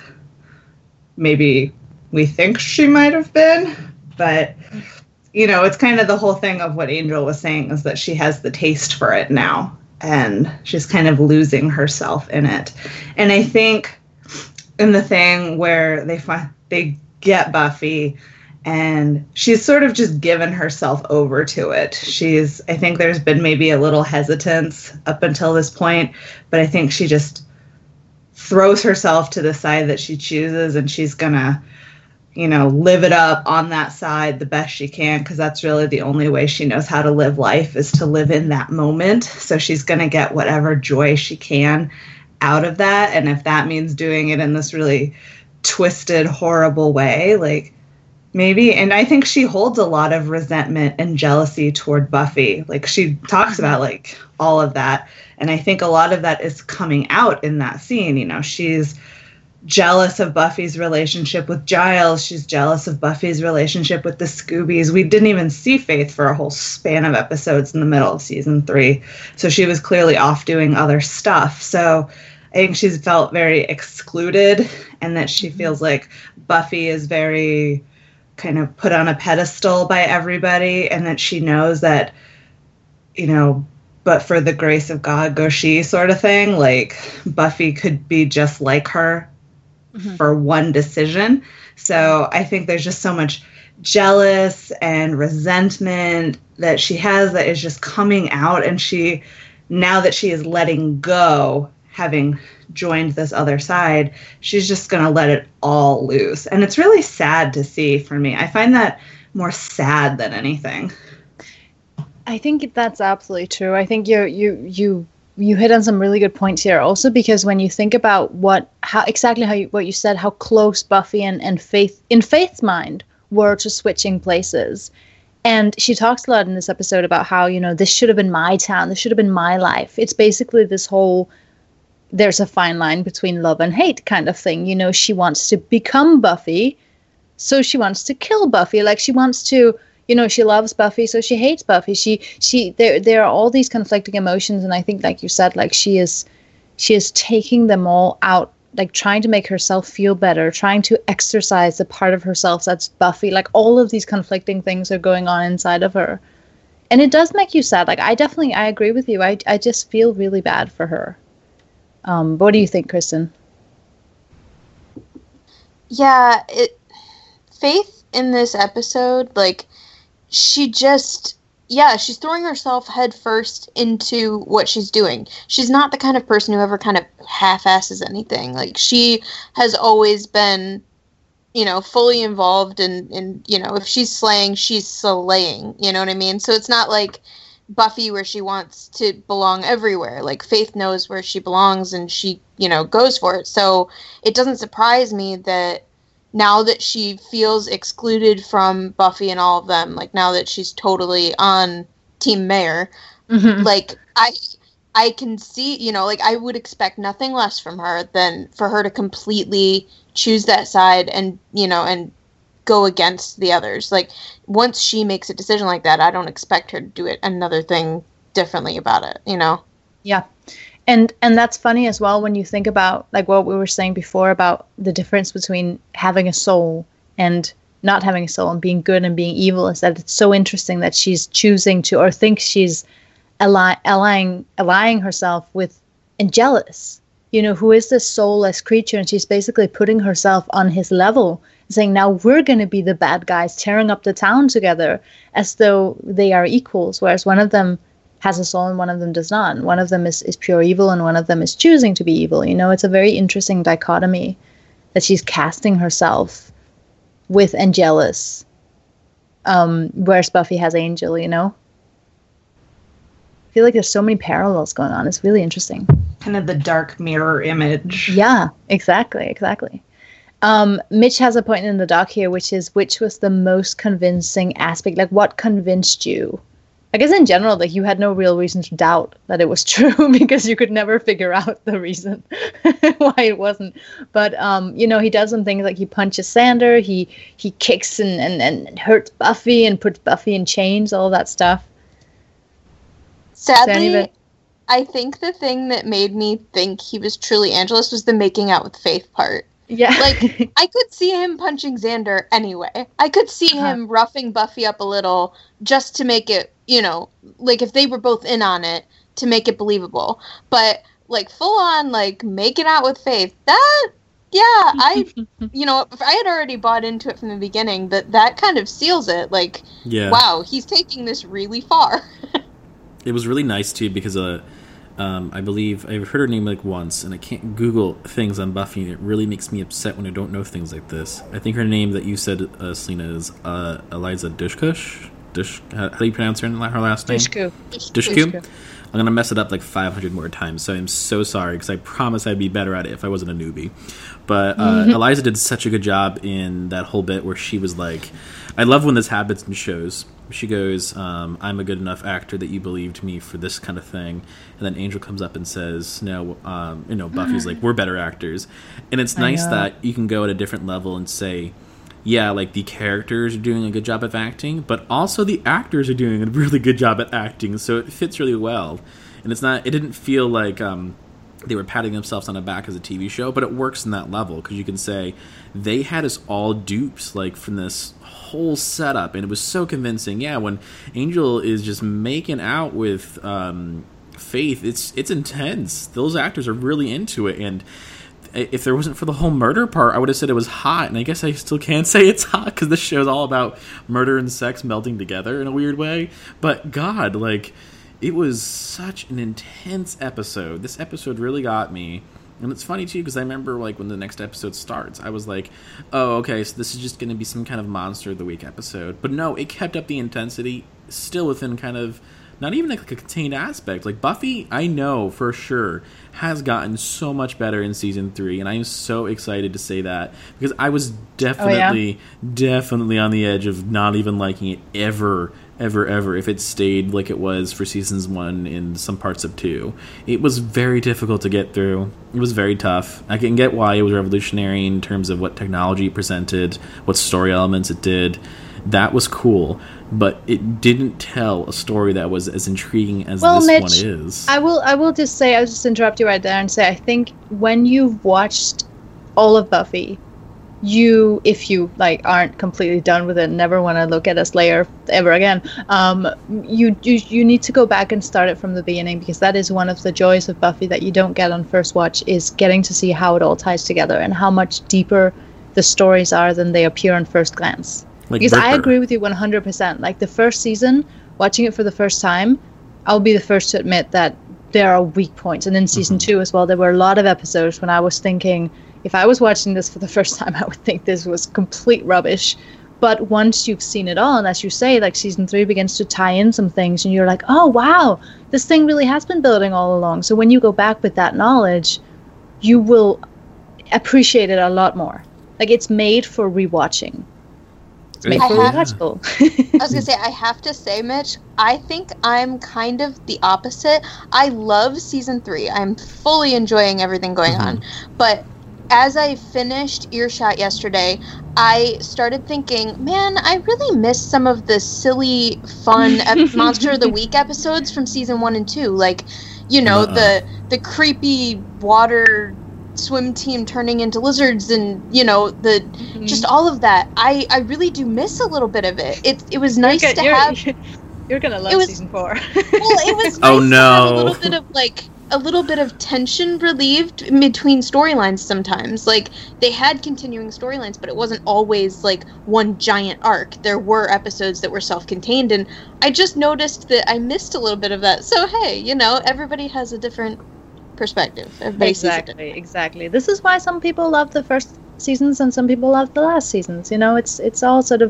maybe we think she might have been. But, you know, it's kind of the whole thing of what Angel was saying is that she has the taste for it now. And she's kind of losing herself in it. And I think in the thing where they find, they get Buffy and she's sort of just given herself over to it. She's, I think there's been maybe a little hesitance up until this point, but I think she just throws herself to the side that she chooses and she's gonna, you know, live it up on that side the best she can, because that's really the only way she knows how to live life is to live in that moment. So she's going to get whatever joy she can out of that. And if that means doing it in this really twisted, horrible way, like maybe, and I think she holds a lot of resentment and jealousy toward Buffy. Like she talks about like all of that. And I think a lot of that is coming out in that scene. You know, she's jealous of Buffy's relationship with Giles. She's jealous of Buffy's relationship with the Scoobies. We didn't even see Faith for a whole span of episodes in the middle of season three. So she was clearly off doing other stuff. So I think she's felt very excluded and that she feels like Buffy is very kind of put on a pedestal by everybody and that she knows that, you know, but for the grace of God goes she sort of thing. Like Buffy could be just like her mm-hmm. for one decision. So I think there's just so much jealous and resentment that she has that is just coming out. And she, now that she is letting go, having joined this other side, she's just going to let it all loose. And it's really sad to see for me. I find that more sad than anything. I think that's absolutely true. I think you you you you hit on some really good points here. Also, because when you think about what how exactly how you, what you said, how close Buffy and, and Faith in Faith's mind were to switching places, and she talks a lot in this episode about how, you know, this should have been my town, this should have been my life. It's basically this whole there's a fine line between love and hate kind of thing. You know, she wants to become Buffy, so she wants to kill Buffy. Like she wants to. You know, she loves Buffy, so she hates Buffy. She, she, there, there are all these conflicting emotions, and I think, like you said, like she is, she is taking them all out, like trying to make herself feel better, trying to exercise the part of herself that's Buffy. Like all of these conflicting things are going on inside of her, and it does make you sad. Like I definitely, I agree with you. I, I just feel really bad for her. Um, what do you think, Kristen? Yeah, it, Faith in this episode, like. She just, yeah, she's throwing herself head first into what she's doing. She's not the kind of person who ever kind of half-asses anything. Like, she has always been, you know, fully involved in, in, you know, if she's slaying, she's slaying, you know what I mean? So it's not like Buffy where she wants to belong everywhere. Like, Faith knows where she belongs and she, you know, goes for it. So it doesn't surprise me that now that she feels excluded from Buffy and all of them, like now that she's totally on Team Mayor, mm-hmm. like I I can see, you know, like I would expect nothing less from her than for her to completely choose that side and, you know, and go against the others. Like once she makes a decision like that, I don't expect her to do it another thing differently about it, you know? Yeah. And and that's funny as well when you think about like what we were saying before about the difference between having a soul and not having a soul and being good and being evil, is that it's so interesting that she's choosing to or thinks she's ally- allying allying herself with Angelus, you know, who is this soulless creature, and she's basically putting herself on his level, saying now we're going to be the bad guys tearing up the town together as though they are equals, whereas one of them has a soul and one of them does not. And one of them is, is pure evil and one of them is choosing to be evil. You know, it's a very interesting dichotomy that she's casting herself with Angelus, um, whereas Buffy has Angel, you know? I feel like there's so many parallels going on. It's really interesting. kind of the dark mirror image. Yeah, exactly, exactly. Um, Mitch has a point in the doc here, which is which was the most convincing aspect? Like, what convinced you? I guess in general, like, you had no real reason to doubt that it was true because you could never figure out the reason why it wasn't. But, um, you know, he does some things like he punches Xander, he he kicks and, and, and hurts Buffy and puts Buffy in chains, all that stuff. Sadly, I think the thing that made me think he was truly Angelus was the making out with Faith part. Yeah. Like, I could see him punching Xander anyway. I could see uh-huh. him roughing Buffy up a little just to make it, you know, like if they were both in on it, to make it believable. But, like, full on, like, making out with Faith, that, yeah, I, you know, I had already bought into it from the beginning, but that kind of seals it. Like, yeah. Wow, he's taking this really far. It was really nice, too, because, uh, Um, I believe I've heard her name like once, and I can't Google things on Buffy, and it really makes me upset when I don't know things like this. I think her name that you said, uh, Selena, is uh, Eliza Dushkush. Dush, how, how do you pronounce her, her last name? Dushku. Dushku. I'm gonna mess it up like five hundred more times, so I'm so sorry because I promise I'd be better at it if I wasn't a newbie. But uh, mm-hmm. Eliza did such a good job in that whole bit where she was like, I love when this happens in shows. She goes, um, I'm a good enough actor that you believed me for this kind of thing. And then Angel comes up and says, no, um, you know, Buffy's like, we're better actors. And it's nice that you can go at a different level and say, yeah, like the characters are doing a good job of acting, but also the actors are doing a really good job at acting. So it fits really well. And it's not, it didn't feel like um, they were patting themselves on the back as a T V show, but it works in that level because you can say they had us all duped, like from this whole setup, and it was so convincing. Yeah, when Angel is just making out with um, Faith, it's it's intense. Those actors are really into it, and if there wasn't for the whole murder part, I would have said it was hot, and I guess I still can't say it's hot because this show is all about murder and sex melting together in a weird way. But God, like, it was such an intense episode. This episode really got me. And it's funny, too, because I remember, like, when the next episode starts, I was like, oh, okay, so this is just going to be some kind of Monster of the Week episode. But no, it kept up the intensity, still within kind of, not even like a contained aspect. Like, Buffy, I know for sure, has gotten so much better in Season three, and I am so excited to say that, because I was definitely, oh, yeah? definitely on the edge of not even liking it ever, ever, ever, if it stayed like it was for Seasons one and some parts of two. It was very difficult to get through. It was very tough. I can get why it was revolutionary in terms of what technology it presented, what story elements it did. That was cool, but it didn't tell a story that was as intriguing as well, this Mitch, one is. I will I will just say, I'll just interrupt you right there and say, I think when you've watched all of Buffy, you, if you like aren't completely done with it, never want to look at a Slayer ever again, um, you, you you need to go back and start it from the beginning, because that is one of the joys of Buffy that you don't get on first watch, is getting to see how it all ties together and how much deeper the stories are than they appear on first glance. Like because Ripper. I agree with you one hundred percent. Like the first season, watching it for the first time, I'll be the first to admit that there are weak points. And in season mm-hmm. two as well, there were a lot of episodes when I was thinking, if I was watching this for the first time, I would think this was complete rubbish. But once you've seen it all, and as you say, like season three begins to tie in some things, and you're like, oh, wow, this thing really has been building all along. So when you go back with that knowledge, you will appreciate it a lot more. Like, it's made for rewatching. It's made for rewatchable. I was going to say, I have to say, Mitch, I think I'm kind of the opposite. I love season three. I'm fully enjoying everything going mm-hmm. on. But as I finished Earshot yesterday, I started thinking, man, I really miss some of the silly, fun ep- Monster of the Week episodes from season one and two. Like, you know, uh-uh. the the creepy water swim team turning into lizards, and, you know, the mm-hmm. just all of that. I, I really do miss a little bit of it. It it was nice you're, to you're, have. You're gonna love was, season four. Well, it was nice oh, no. to have a little bit of like. a little bit of tension relieved in between storylines sometimes. Like, they had continuing storylines, but it wasn't always, like, one giant arc. There were episodes that were self-contained, and I just noticed that I missed a little bit of that. So, hey, you know, everybody has a different perspective. Everybody exactly, sees it exactly. This is why some people love the first seasons and some people love the last seasons. You know, it's it's all sort of,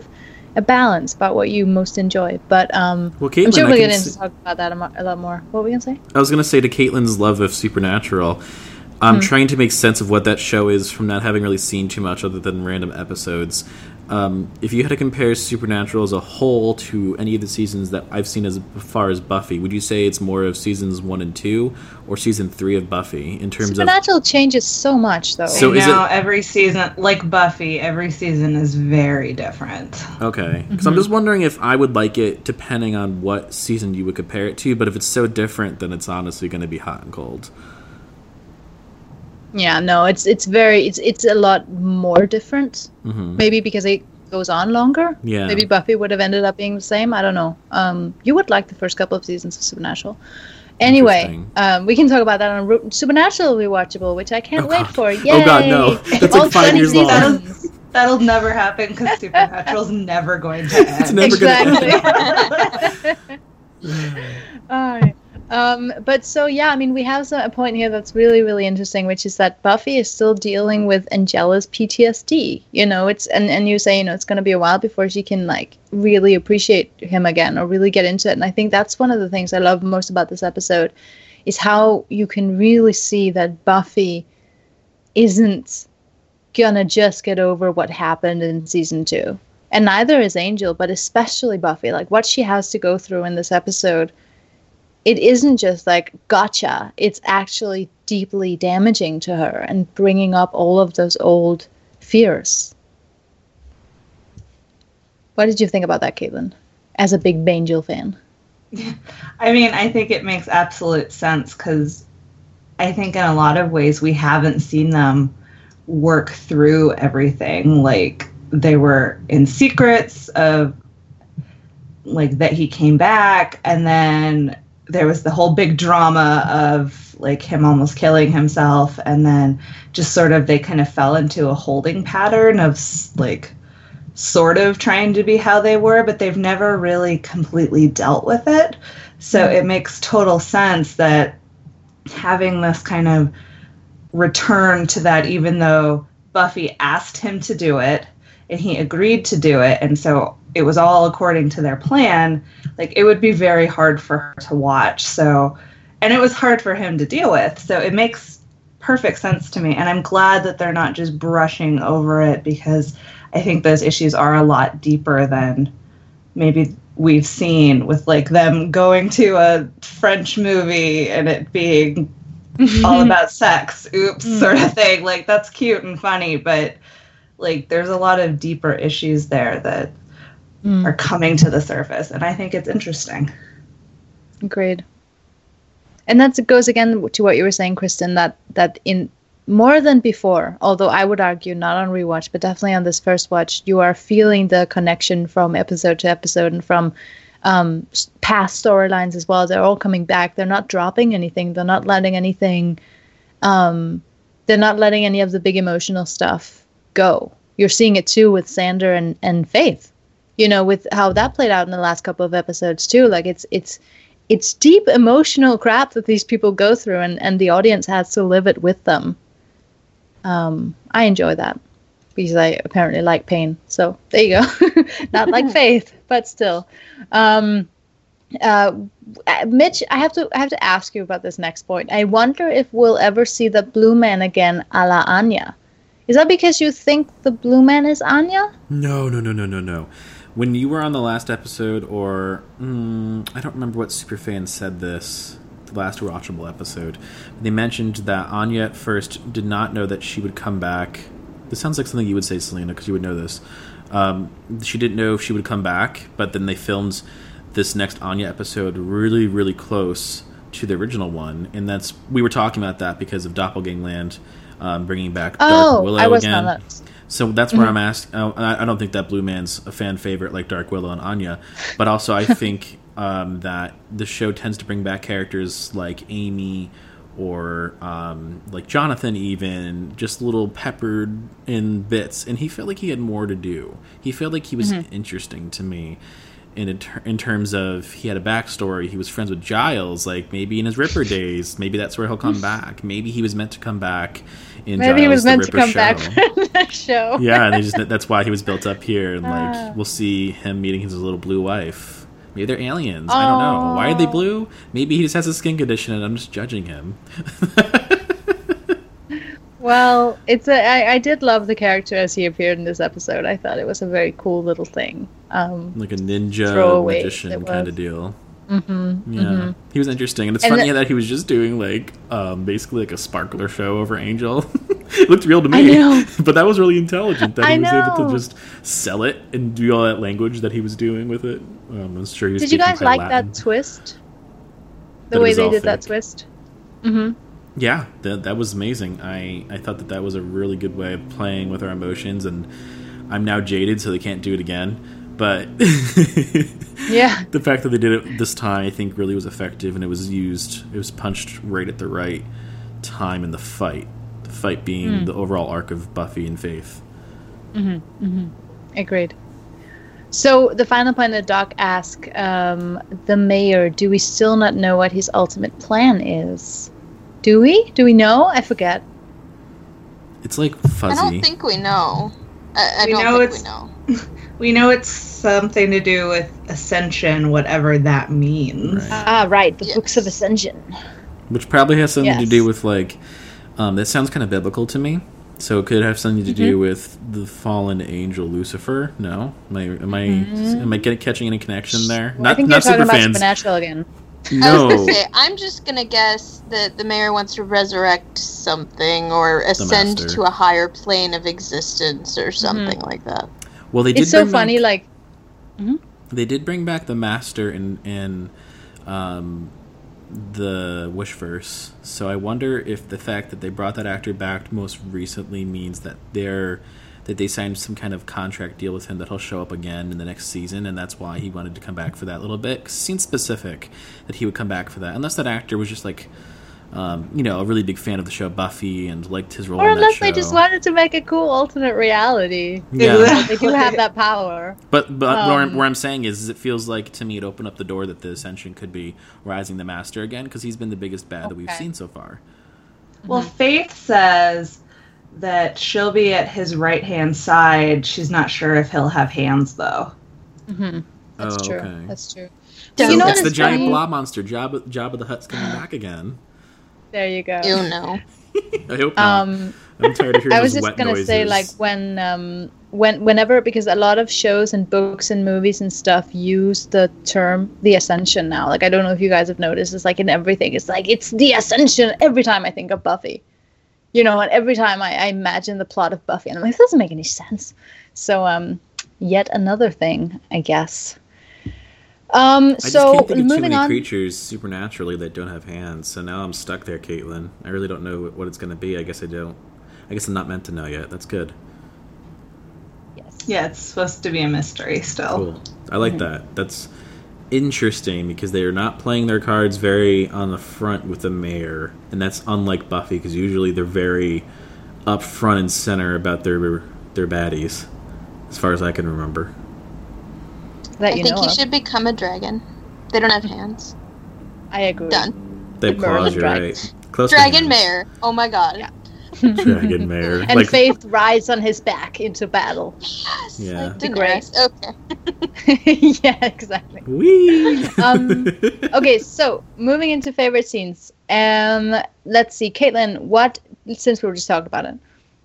a balance about what you most enjoy. But um, well, Caitlin, I'm sure I we'll can get into s- talk about that a, mo- a lot more. What were we gonna say? I was going to say to Caitlin's love of Supernatural, I'm Hmm. trying to make sense of what that show is from not having really seen too much other than random episodes. Um, if you had to compare Supernatural as a whole to any of the seasons that I've seen as far as Buffy, would you say it's more of seasons one and two or season three of Buffy in terms Supernatural of... changes so much, though. So So is now it- every season, like Buffy, every season is very different. Okay. Because Mm-hmm. I'm just wondering if I would like it depending on what season you would compare it to, but if it's so different, then it's honestly going to be hot and cold. Yeah, no, it's it's very it's it's a lot more different. Mm-hmm. Maybe because it goes on longer. Yeah. Maybe Buffy would have ended up being the same. I don't know. Um, you would like the first couple of seasons of Supernatural. Anyway, Interesting. um, we can talk about that on Ru- Supernatural Rewatchable, which I can't Oh, wait God. for. Yay! Oh, God, no. That's like All five twenty years long. seasons. That'll never happen because Supernatural's never going to end. It's never Exactly. gonna Alright. Um, but so yeah, I mean, we have some, a point here that's really, really interesting, which is that Buffy is still dealing with Angela's P T S D. You know, it's and, and you say, you know, it's going to be a while before she can like really appreciate him again or really get into it. And I think that's one of the things I love most about this episode, is how you can really see that Buffy isn't gonna just get over what happened in season two, and neither is Angel, but especially Buffy. Like what she has to go through in this episode. It isn't just like, gotcha. It's actually deeply damaging to her and bringing up all of those old fears. What did you think about that, Caitlin, as a big Angel fan? I mean, I think it makes absolute sense because I think in a lot of ways we haven't seen them work through everything. Like they were in secrets of like that he came back, and then there was the whole big drama of like him almost killing himself, and then just sort of they kind of fell into a holding pattern of like sort of trying to be how they were, but they've never really completely dealt with it. So it makes total sense that having this kind of return to that, even though Buffy asked him to do it and he agreed to do it, and so it was all according to their plan, like it would be very hard for her to watch. So, and it was hard for him to deal with. So it makes perfect sense to me. And I'm glad that they're not just brushing over it, because I think those issues are a lot deeper than maybe we've seen with like them going to a French movie and it being all about sex, oops, sort of thing. Like that's cute and funny, but like there's a lot of deeper issues there that Mm. are coming to the surface, and I think it's interesting. Agreed. And that goes again to what you were saying, Kristen, that that in more than before, although I would argue not on rewatch, but definitely on this first watch, you are feeling the connection from episode to episode and from um, past storylines as well. They're all coming back. They're not dropping anything. They're not letting anything, um, they're not letting any of the big emotional stuff go. You're seeing it too with Xander and, and Faith. You know, with how that played out in the last couple of episodes too. Like it's it's it's deep emotional crap that these people go through, and, and the audience has to live it with them. Um, I enjoy that because I apparently like pain. So there you go. Not like Faith, but still. Um, uh, Mitch, I have to I have to ask you about this next point. I wonder if we'll ever see the Blue Man again, a la Anya. Is that because you think the Blue Man is Anya? No, no, no, no, no, no. When you were on the last episode, or mm, I don't remember what superfan said this, the last watchable episode, they mentioned that Anya at first did not know that she would come back. This sounds like something you would say, Selena, because you would know this. Um, she didn't know if she would come back, but then they filmed this next Anya episode really, really close to the original one, and that's we were talking about that because of Doppelgangland um, bringing back Dark Oh, Willow I was again. on that. So that's where I'm asking. Uh, I I don't think that Blue Man's a fan favorite like Dark Willow and Anya, but also I think um, that the show tends to bring back characters like Amy or um, like Jonathan, even just little peppered in bits, and he felt like he had more to do. He felt like he was Mm-hmm. interesting to me, in in, ter- in terms of he had a backstory. He was friends with Giles. Like maybe in his Ripper days, maybe that's where he'll come back. Maybe he was meant to come back in Maybe Giles, he was meant the to Ripper come show. back for the show. Yeah, and they just that's why he was built up here, and like Ah. we'll see him meeting his little blue wife. Maybe they're aliens. I don't know. Why are they blue? Maybe he just has a skin condition, and I'm just judging him. Well, it's a. I, I did love the character as he appeared in this episode. I thought it was a very cool little thing. Um, Like a ninja Throwaway, magician it kind was. of deal. mm-hmm, Yeah, mm-hmm. he was interesting, and it's And funny the- that he was just doing like um, basically like a sparkler show over Angel. It looked real to I me, know. but that was really intelligent. That I he was able know. to just sell it and do all that language that he was doing with it. Um, I'm sure he was. Did you speaking guys quite like Latin. that twist? That The it way was they all did that fake. twist. Mm-hmm. Yeah, that that was amazing. I, I thought that that was a really good way of playing with our emotions, and I'm now jaded, so they can't do it again. But Yeah. the fact that they did it this time, I think, really was effective, and it was used. It was punched right at the right time in the fight. The fight being Mm. the overall arc of Buffy and Faith. Agreed. So the final point that Doc asked um, the mayor, do we still not know what his ultimate plan is? Do we? Do we know? I forget. It's like I fuzzy. don't think we know. I, I We don't know think it's- we know. We know it's something to do with ascension, whatever that means. Right. Ah, right. The Yes. Books of Ascension. Which probably has something to Yes. do with like. Um, that sounds kind of biblical to me. So it could have something to Mm-hmm. do with the fallen angel Lucifer. No, am I am I am I get, catching any connection there? Well, I think you're talking about Supernatural again. I was No, gonna say, I'm just gonna guess that the mayor wants to resurrect something or ascend master. to a higher plane of existence or something like that. well they did. It's so bring funny, back- like, they did bring back the master in in um, the Wishverse. So I wonder if the fact that they brought that actor back most recently means that they're that they signed some kind of contract deal with him that he'll show up again in the next season, and that's why he wanted to come back for that little bit. 'Cause it seems specific that he would come back for that, unless that actor was just like, um, you know, a really big fan of the show Buffy and liked his role or in that unless show. they just wanted to make a cool alternate reality. Yeah. They do have that power. But but Um, where, I'm, where I'm saying is, is, it feels like to me it opened up the door that the Ascension could be rising the Master again, because he's been the biggest bad that we've Okay. seen so far. Well, Faith says that she'll be at his right hand side. She's not sure if he'll have hands, though. Mm-hmm. That's Oh, true. okay. That's true. So you know it's what's the giant funny? blob monster. Jabba, Jabba the Hutt's coming back again. There you go. You know. I hope not. Um, I'm tired of hearing I was those just wet gonna noises. say, like, when um when whenever, because a lot of shows and books and movies and stuff use the term the Ascension now. Like, I don't know if you guys have noticed, it's like in everything, it's like it's the Ascension every time I think of Buffy. You know, and every time I, I imagine the plot of Buffy, and I'm like, this doesn't make any sense. So um yet another thing, I guess. Um I just so can't think of too moving many on. creatures supernaturally that don't have hands. So now I'm stuck there, Caitlin. I really don't know what it's going to be. I guess I don't. I guess I'm not meant to know yet. That's good. Yes. Yeah, it's supposed to be a mystery still. Cool. I like that. That's interesting because they are not playing their cards very on the front with the mayor, and that's unlike Buffy because usually they're very up front and center about their their baddies, as far as I can remember. That I you think know he of. should become a dragon. They don't have hands. I agree. Done. They have The Merlin claws, you're dragon. right. Close to Dragon hands. mayor. Oh my god. Yeah. Dragon mayor. And like, Faith rides on his back into battle. Yes. Yeah. Like Be great. Daenerys. Okay. Yeah, exactly. Whee! Um, Okay, so moving into favorite scenes. Um, let's see, Caitlin, what? Since we were just talking about it,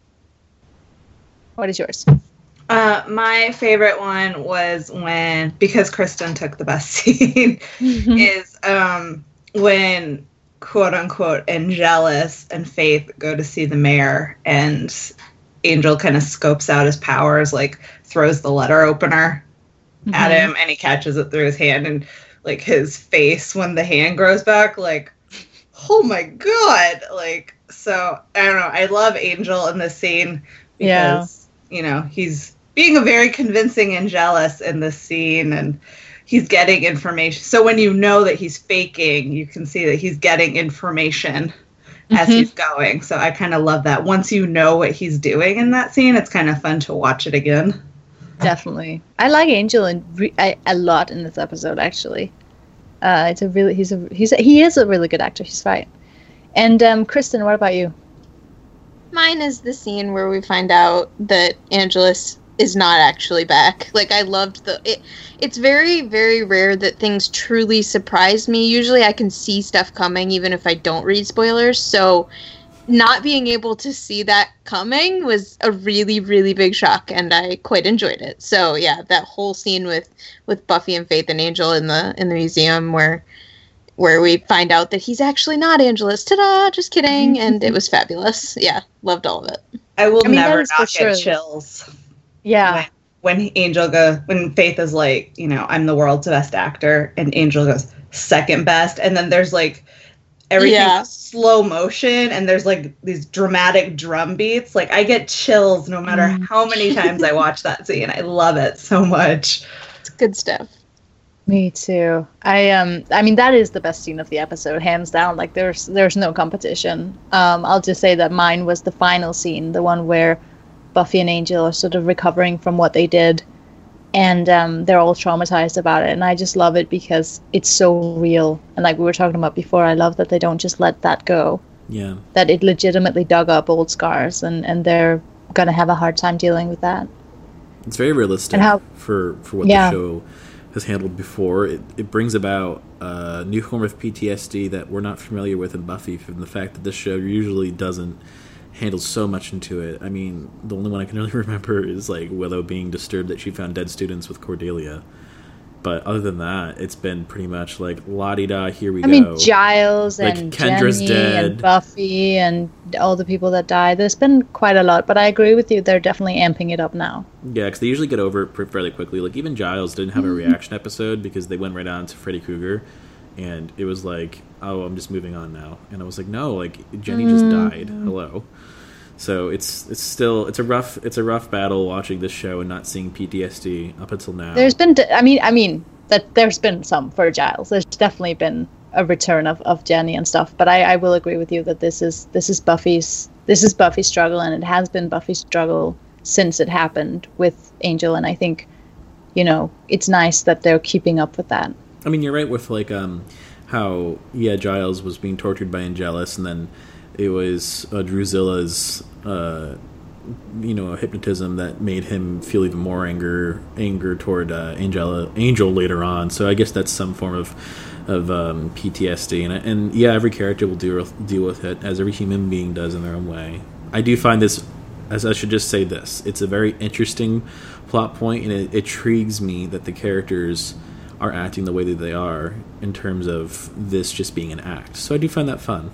what is yours? Uh, my favorite one was when, because Kristen took the best scene, is um, when quote unquote Angelus and Faith go to see the mayor, and Angel kind of scopes out his powers, like throws the letter opener at Mhm. him, and he catches it through his hand, and like his face when the hand grows back, like, oh my god, like, so I don't know. I love Angel in this scene because you know he's being a very convincing Angelus in this scene, and he's getting information. So when you know that he's faking, you can see that he's getting information as Mhm. he's going. So I kind of love that. Once you know what he's doing in that scene, it's kind of fun to watch it again. definitely. I like Angel and re- I, a lot in this episode. Actually, uh, it's a really he's a he's a, he is a really good actor. He's right. And um, Kristen, what about you? Mine is the scene where we find out that Angelus is not actually back. Like, I loved the... It, it's very, very rare that things truly surprise me. Usually I can see stuff coming even if I don't read spoilers. So not being able to see that coming was a really, really big shock, and I quite enjoyed it. So, yeah, that whole scene with, with Buffy and Faith and Angel in the in the museum where... where we find out that he's actually not Angelus. Ta-da! Just kidding. And it was fabulous. Yeah, loved all of it. I will I mean, never that is not for get sure. chills. Yeah. When, when Angel go, when Faith is like, you know, I'm the world's best actor, and Angel goes second best, and then there's like everything Yeah. slow motion, and there's like these dramatic drum beats. Like, I get chills no matter Mm. how many times I watch that scene. I love it so much. It's good stuff. Me too. I um I mean that is the best scene of the episode, hands down. Like there's there's no competition. Um I'll just say that mine was the final scene, the one where Buffy and Angel are sort of recovering from what they did, and um they're all traumatized about it, and I just love it because it's so real. And like we were talking about before, I love that they don't just let that go. Yeah. That it legitimately dug up old scars, and and they're gonna have a hard time dealing with that. It's very realistic And how- for, for what Yeah. the show has handled before. It, it brings about a new form of P T S D that we're not familiar with in Buffy, from the fact that this show usually doesn't handle so much into it. I mean, the only one I can really remember is like Willow being disturbed that she found dead students with Cordelia. But other than that, it's been pretty much like la-di-da, here we I go. mean, Giles Like, and Kendra's Jenny dead. and Buffy and all the people that died. There's been quite a lot, but I agree with you. They're definitely amping it up now. Yeah, because they usually get over it pr- fairly quickly. Like, even Giles didn't have a reaction episode because they went right on to Freddy Krueger, and it was like, oh, I'm just moving on now. And I was like, no, like, Jenny just died. Hello. So it's it's still it's a rough it's a rough battle watching this show and not seeing P T S D up until now. There's been, d- I mean, I mean that there's been some for Giles. There's definitely been a return of, of Jenny and stuff. But I, I will agree with you that this is this is Buffy's this is Buffy's struggle, and it has been Buffy's struggle since it happened with Angel. And I think, you know, it's nice that they're keeping up with that. I mean, you're right with like um how yeah Giles was being tortured by Angelus, and then it was uh, Drusilla's uh, you know hypnotism that made him feel even more anger anger toward uh, Angela Angel later on. So I guess that's some form of of um, P T S D, and and yeah, every character will deal deal with it as every human being does in their own way. I do find this, as I should just say this, it's a very interesting plot point, and it, it intrigues me that the characters are acting the way that they are in terms of this just being an act. So I do find that fun.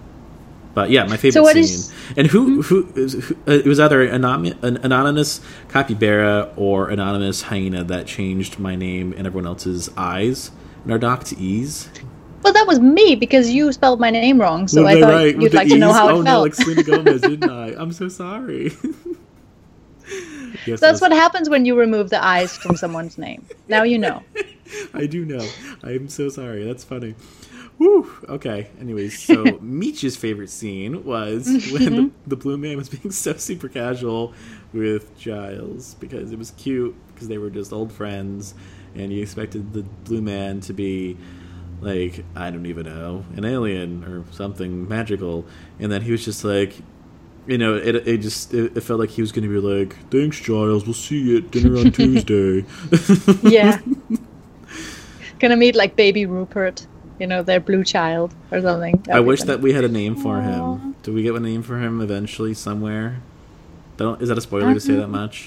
But yeah, my favorite So what scene. is- And who who, is, who uh, it was either an, anom- an anonymous capybara or anonymous hyena that changed my name and everyone else's eyes, Nardoc to Ease. Well, that was me because you spelled my name wrong. So Was I I thought right? With you'd the like to know E's? how oh, it no, felt. like Selena Gomez, didn't I? I'm so sorry. Yes, That's I was- what happens when you remove the eyes from someone's name. Now you know. I do know. I'm so sorry. That's funny. Woo. Okay. Anyways, so Meech's favorite scene was when the, the Blue Man was being so super casual with Giles because it was cute because they were just old friends, and you expected the Blue Man to be like, I don't even know, an alien or something magical, and then he was just like, you know, it it just it, it felt like he was going to be like, thanks, Giles. We'll see you at dinner on Tuesday. Yeah. Gonna meet like baby Rupert, you know, their blue child or something. That'd I be wish funny. that we had a name for him. Do we get a name for him eventually somewhere? Don't is that a spoiler to say that much?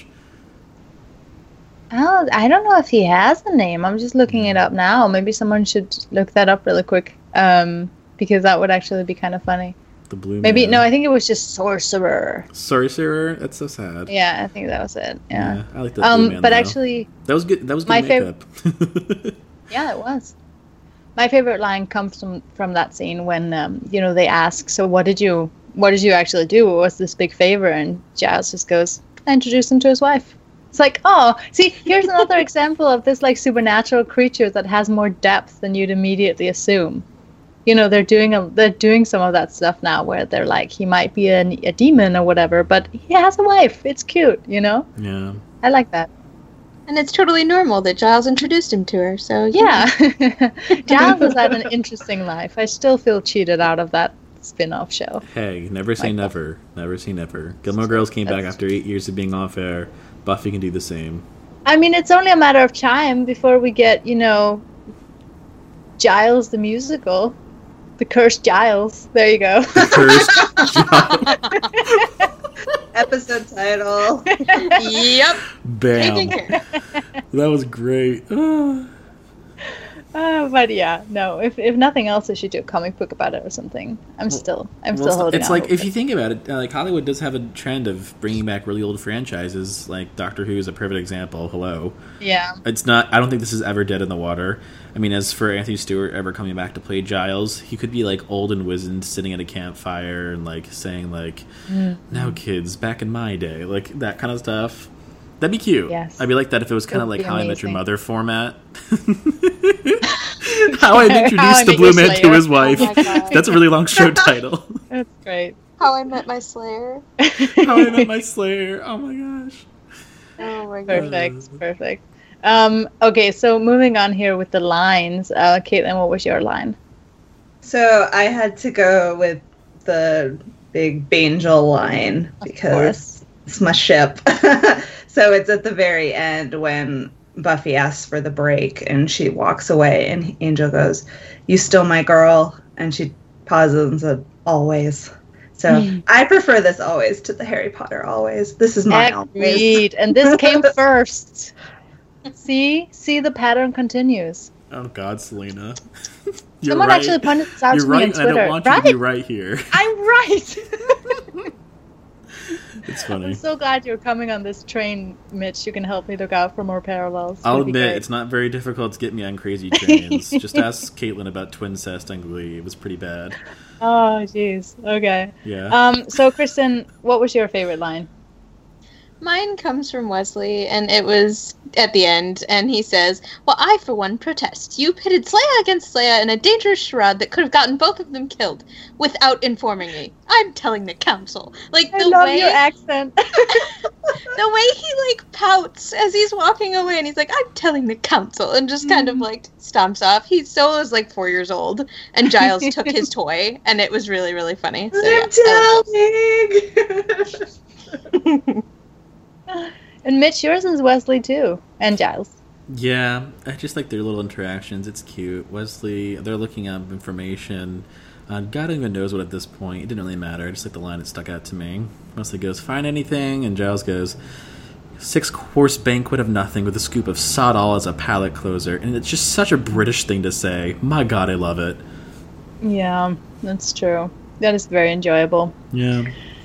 Oh, I don't know if he has a name. I'm just looking it up now. Maybe someone should look that up really quick, um, because that would actually be kind of funny. The Blue Maybe Man. no, I think it was just Sorcerer. Sorcerer. That's so sad. Yeah, I think that was it. Yeah. I like that. Blue Um, Man, but though. actually, that was good. That was good my fav- makeup. yeah, it was. My favorite line comes from from that scene when um, you know, they ask, "So what did you what did you actually do? What was this big favor?" And Giles just goes, "I introduced him to his wife." It's like, oh, see, here's another example of this like supernatural creature that has more depth than you'd immediately assume. You know, they're doing a they're doing some of that stuff now where they're like, he might be a, a demon or whatever, but he has a wife. It's cute, you know. Yeah. I like that. And it's totally normal that Giles introduced him to her, so yeah. yeah. Giles has had an interesting life. I still feel cheated out of that spin-off show. Hey, never say like never. That. Never say never. Gilmore Girls came That's back after eight years of being off air. Buffy can do the same. I mean, it's only a matter of time before we get, you know, Giles the musical. The Cursed Giles. There you go. The Cursed Giles. Episode title. Yep. Bam. That was great. Uh, but yeah, no. If if nothing else, I should do a comic book about it or something. I'm well, still, I'm well, still holding. It's like if you think about it, uh, like Hollywood does have a trend of bringing back really old franchises. Like Doctor Who is a perfect example. Hello. Yeah. It's not. I don't think this is ever dead in the water. I mean, as for Anthony Stewart ever coming back to play Giles, he could be like old and wizened, sitting at a campfire and like saying like, mm. "Now, kids, back in my day," like that kind of stuff. That'd be cute. Yes. I'd be like that if it was kind of like How amazing. I Met Your Mother format. How I Introduced How the I Blue Man to His Wife. Oh That's a really long show title. That's great. How I Met My Slayer. How I Met My Slayer. Oh my gosh. Oh my gosh. Perfect. Perfect. Um, okay, so moving on here with the lines. Uh, Caitlin, what was your line? So I had to go with the big Bangel line because it's my ship. So it's at the very end when Buffy asks for the break and she walks away and Angel goes, "You still my girl?" And she pauses and said, "Always." So mm. I prefer this always to the Harry Potter always. This is my Agreed. And this came first. See? See, the pattern continues. Oh God, Selena. Someone right. actually pointed this out You're to right, me on Twitter. I don't want you right? to be right here. I'm right. It's funny. I'm so glad you're coming on this train, Mitch. You can help me look out for more parallels. I'll admit, it's not very difficult to get me on crazy trains. Just ask Caitlin about Twincest on Glee. It was pretty bad. Oh, jeez. Okay. Yeah. Um. So, Kristen, what was your favorite line? Mine comes from Wesley, and it was at the end, and he says, "Well, I, for one, protest. You pitted Slayer against Slayer in a dangerous charade that could have gotten both of them killed without informing me. I'm telling the council." Like, I the love way, your accent. the way he, like, pouts as he's walking away, and he's like, "I'm telling the council," and just kind mm. of, like, stomps off. He still was, like, four years old, and Giles took his toy, and it was really, really funny. So, I'm yeah, telling! And Mitch, yours is Wesley too, and Giles. Yeah, I just like their little interactions. It's cute. Wesley, they're looking up information. Uh, God even knows what at this point. It didn't really matter. Just like the line that stuck out to me. Wesley goes, "Find anything?" And Giles goes, "Six-course banquet of nothing with a scoop of sod all as a palate closer." And it's just such a British thing to say. My God, I love it. Yeah, that's true. That is very enjoyable. Yeah.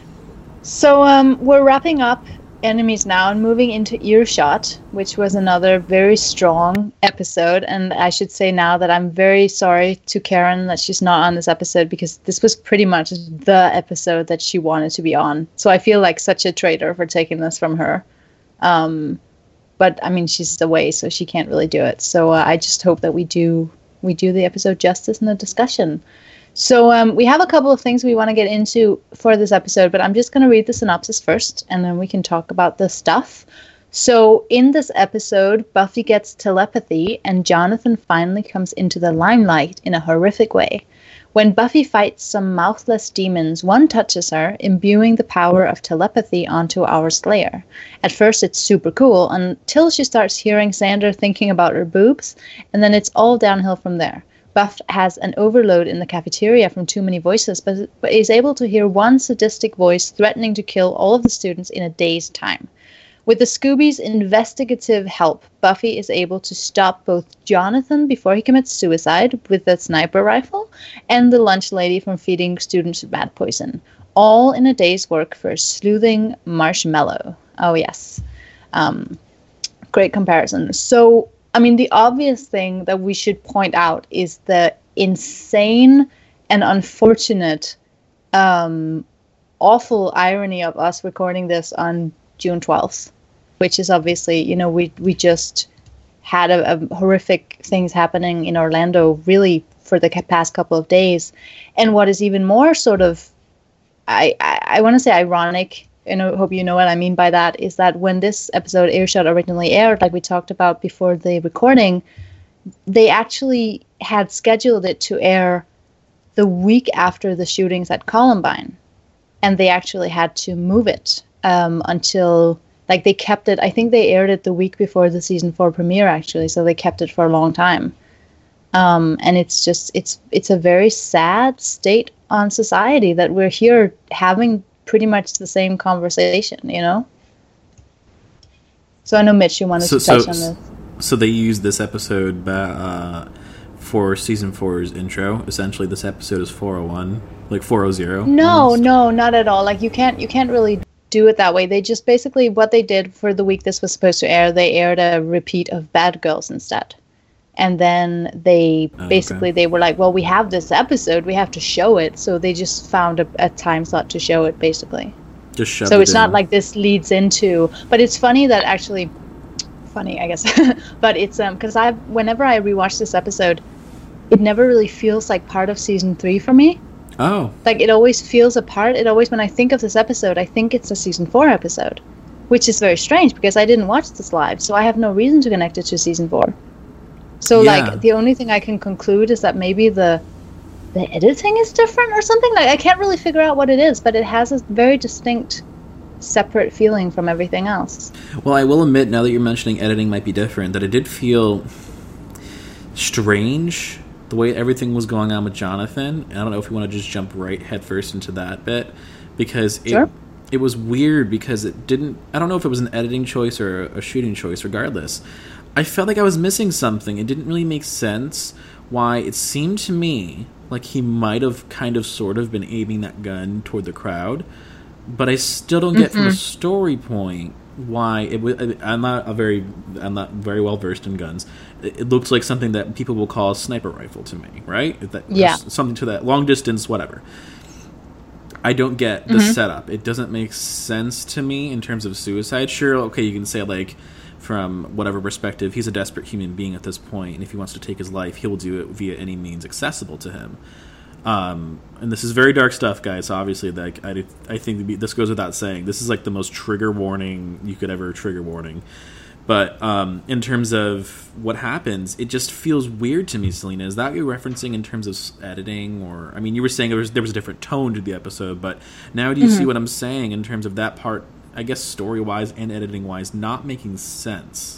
So um, we're wrapping up Enemies Now and moving into Earshot, which was another very strong episode. And I should say now that I'm very sorry to Karen that she's not on this episode, because this was pretty much the episode that she wanted to be on. So I feel like such a traitor for taking this from her. Um, but I mean, she's away, so she can't really do it. So uh, I just hope that we do we do the episode justice in the discussion. So um, we have a couple of things we want to get into for this episode, but I'm just going to read the synopsis first, and then we can talk about the stuff. So in this episode, Buffy gets telepathy, and Jonathan finally comes into the limelight in a horrific way. When Buffy fights some mouthless demons, one touches her, imbuing the power of telepathy onto our Slayer. At first, it's super cool, until she starts hearing Xander thinking about her boobs, and then it's all downhill from there. Buff has an overload in the cafeteria from too many voices, but, but is able to hear one sadistic voice threatening to kill all of the students in a day's time. With the Scoobies' investigative help, Buffy is able to stop both Jonathan before he commits suicide with the sniper rifle and the lunch lady from feeding students rat poison, all in a day's work for a sleuthing marshmallow. Oh, yes. Um, great comparison. So, I mean, the obvious thing that we should point out is the insane and unfortunate, um, awful irony of us recording this on June twelfth, which is obviously, you know, we we just had a, a horrific things happening in Orlando really for the past couple of days. And what is even more sort of, I, I, I want to say ironic and I hope you know what I mean by that, is that when this episode Earshot originally aired, like we talked about before the recording, they actually had scheduled it to air the week after the shootings at Columbine. And they actually had to move it um, until, like they kept it, I think they aired it the week before the season four premiere actually, so they kept it for a long time. Um, and it's just, it's it's a very sad state on society that we're here having pretty much the same conversation, you know? So I know, Mitch, you wanted so, to touch so, on this. So they used this episode uh, for season four's intro. Essentially, this episode is four oh one, like four hundred. No, almost. no, not at all. Like you can't, you can't really do it that way. They just basically, what they did for the week this was supposed to air, they aired a repeat of Bad Girls instead. And then they oh, basically, okay. they were like, well, we have this episode, we have to show it. So they just found a, a time slot to show it, basically. Just shove so it it's in. not like this leads into, but it's funny that actually, funny, I guess, but it's, um, because I, whenever I rewatch this episode, it never really feels like part of season three for me. Oh. Like, it always feels a part. It always, when I think of this episode, I think it's a season four episode, which is very strange because I didn't watch this live, so I have no reason to connect it to season four. So, yeah. like, the only thing I can conclude is that maybe the the editing is different or something. Like, I can't really figure out what it is, but it has a very distinct, separate feeling from everything else. Well, I will admit, now that you're mentioning editing might be different, that it did feel strange the way everything was going on with Jonathan. I don't know if you want to just jump right headfirst into that bit, because it, sure. it was weird because it didn't, I don't know if it was an editing choice or a shooting choice, regardless. I felt like I was missing something. It didn't really make sense why it seemed to me like he might have kind of sort of been aiming that gun toward the crowd, but I still don't get mm-hmm. from a story point why it was. I'm not a very I'm not very well versed in guns. It, it looks like something that people will call a sniper rifle to me, right? That, yeah, something to that, long distance, whatever. I don't get the mm-hmm. setup. It doesn't make sense to me in terms of suicide. Sure, okay, you can say like, from whatever perspective, he's a desperate human being at this point, and if he wants to take his life, he will do it via any means accessible to him. Um, and this is very dark stuff, guys. So obviously, like I, I think this goes without saying. This is like the most trigger warning you could ever trigger warning. But um, in terms of what happens, it just feels weird to me, Selena. Is that what you're referencing in terms of editing? Or, I mean, you were saying there was, there was a different tone to the episode, but now do you mm-hmm. see what I'm saying in terms of that part, I guess story-wise and editing-wise, not making sense?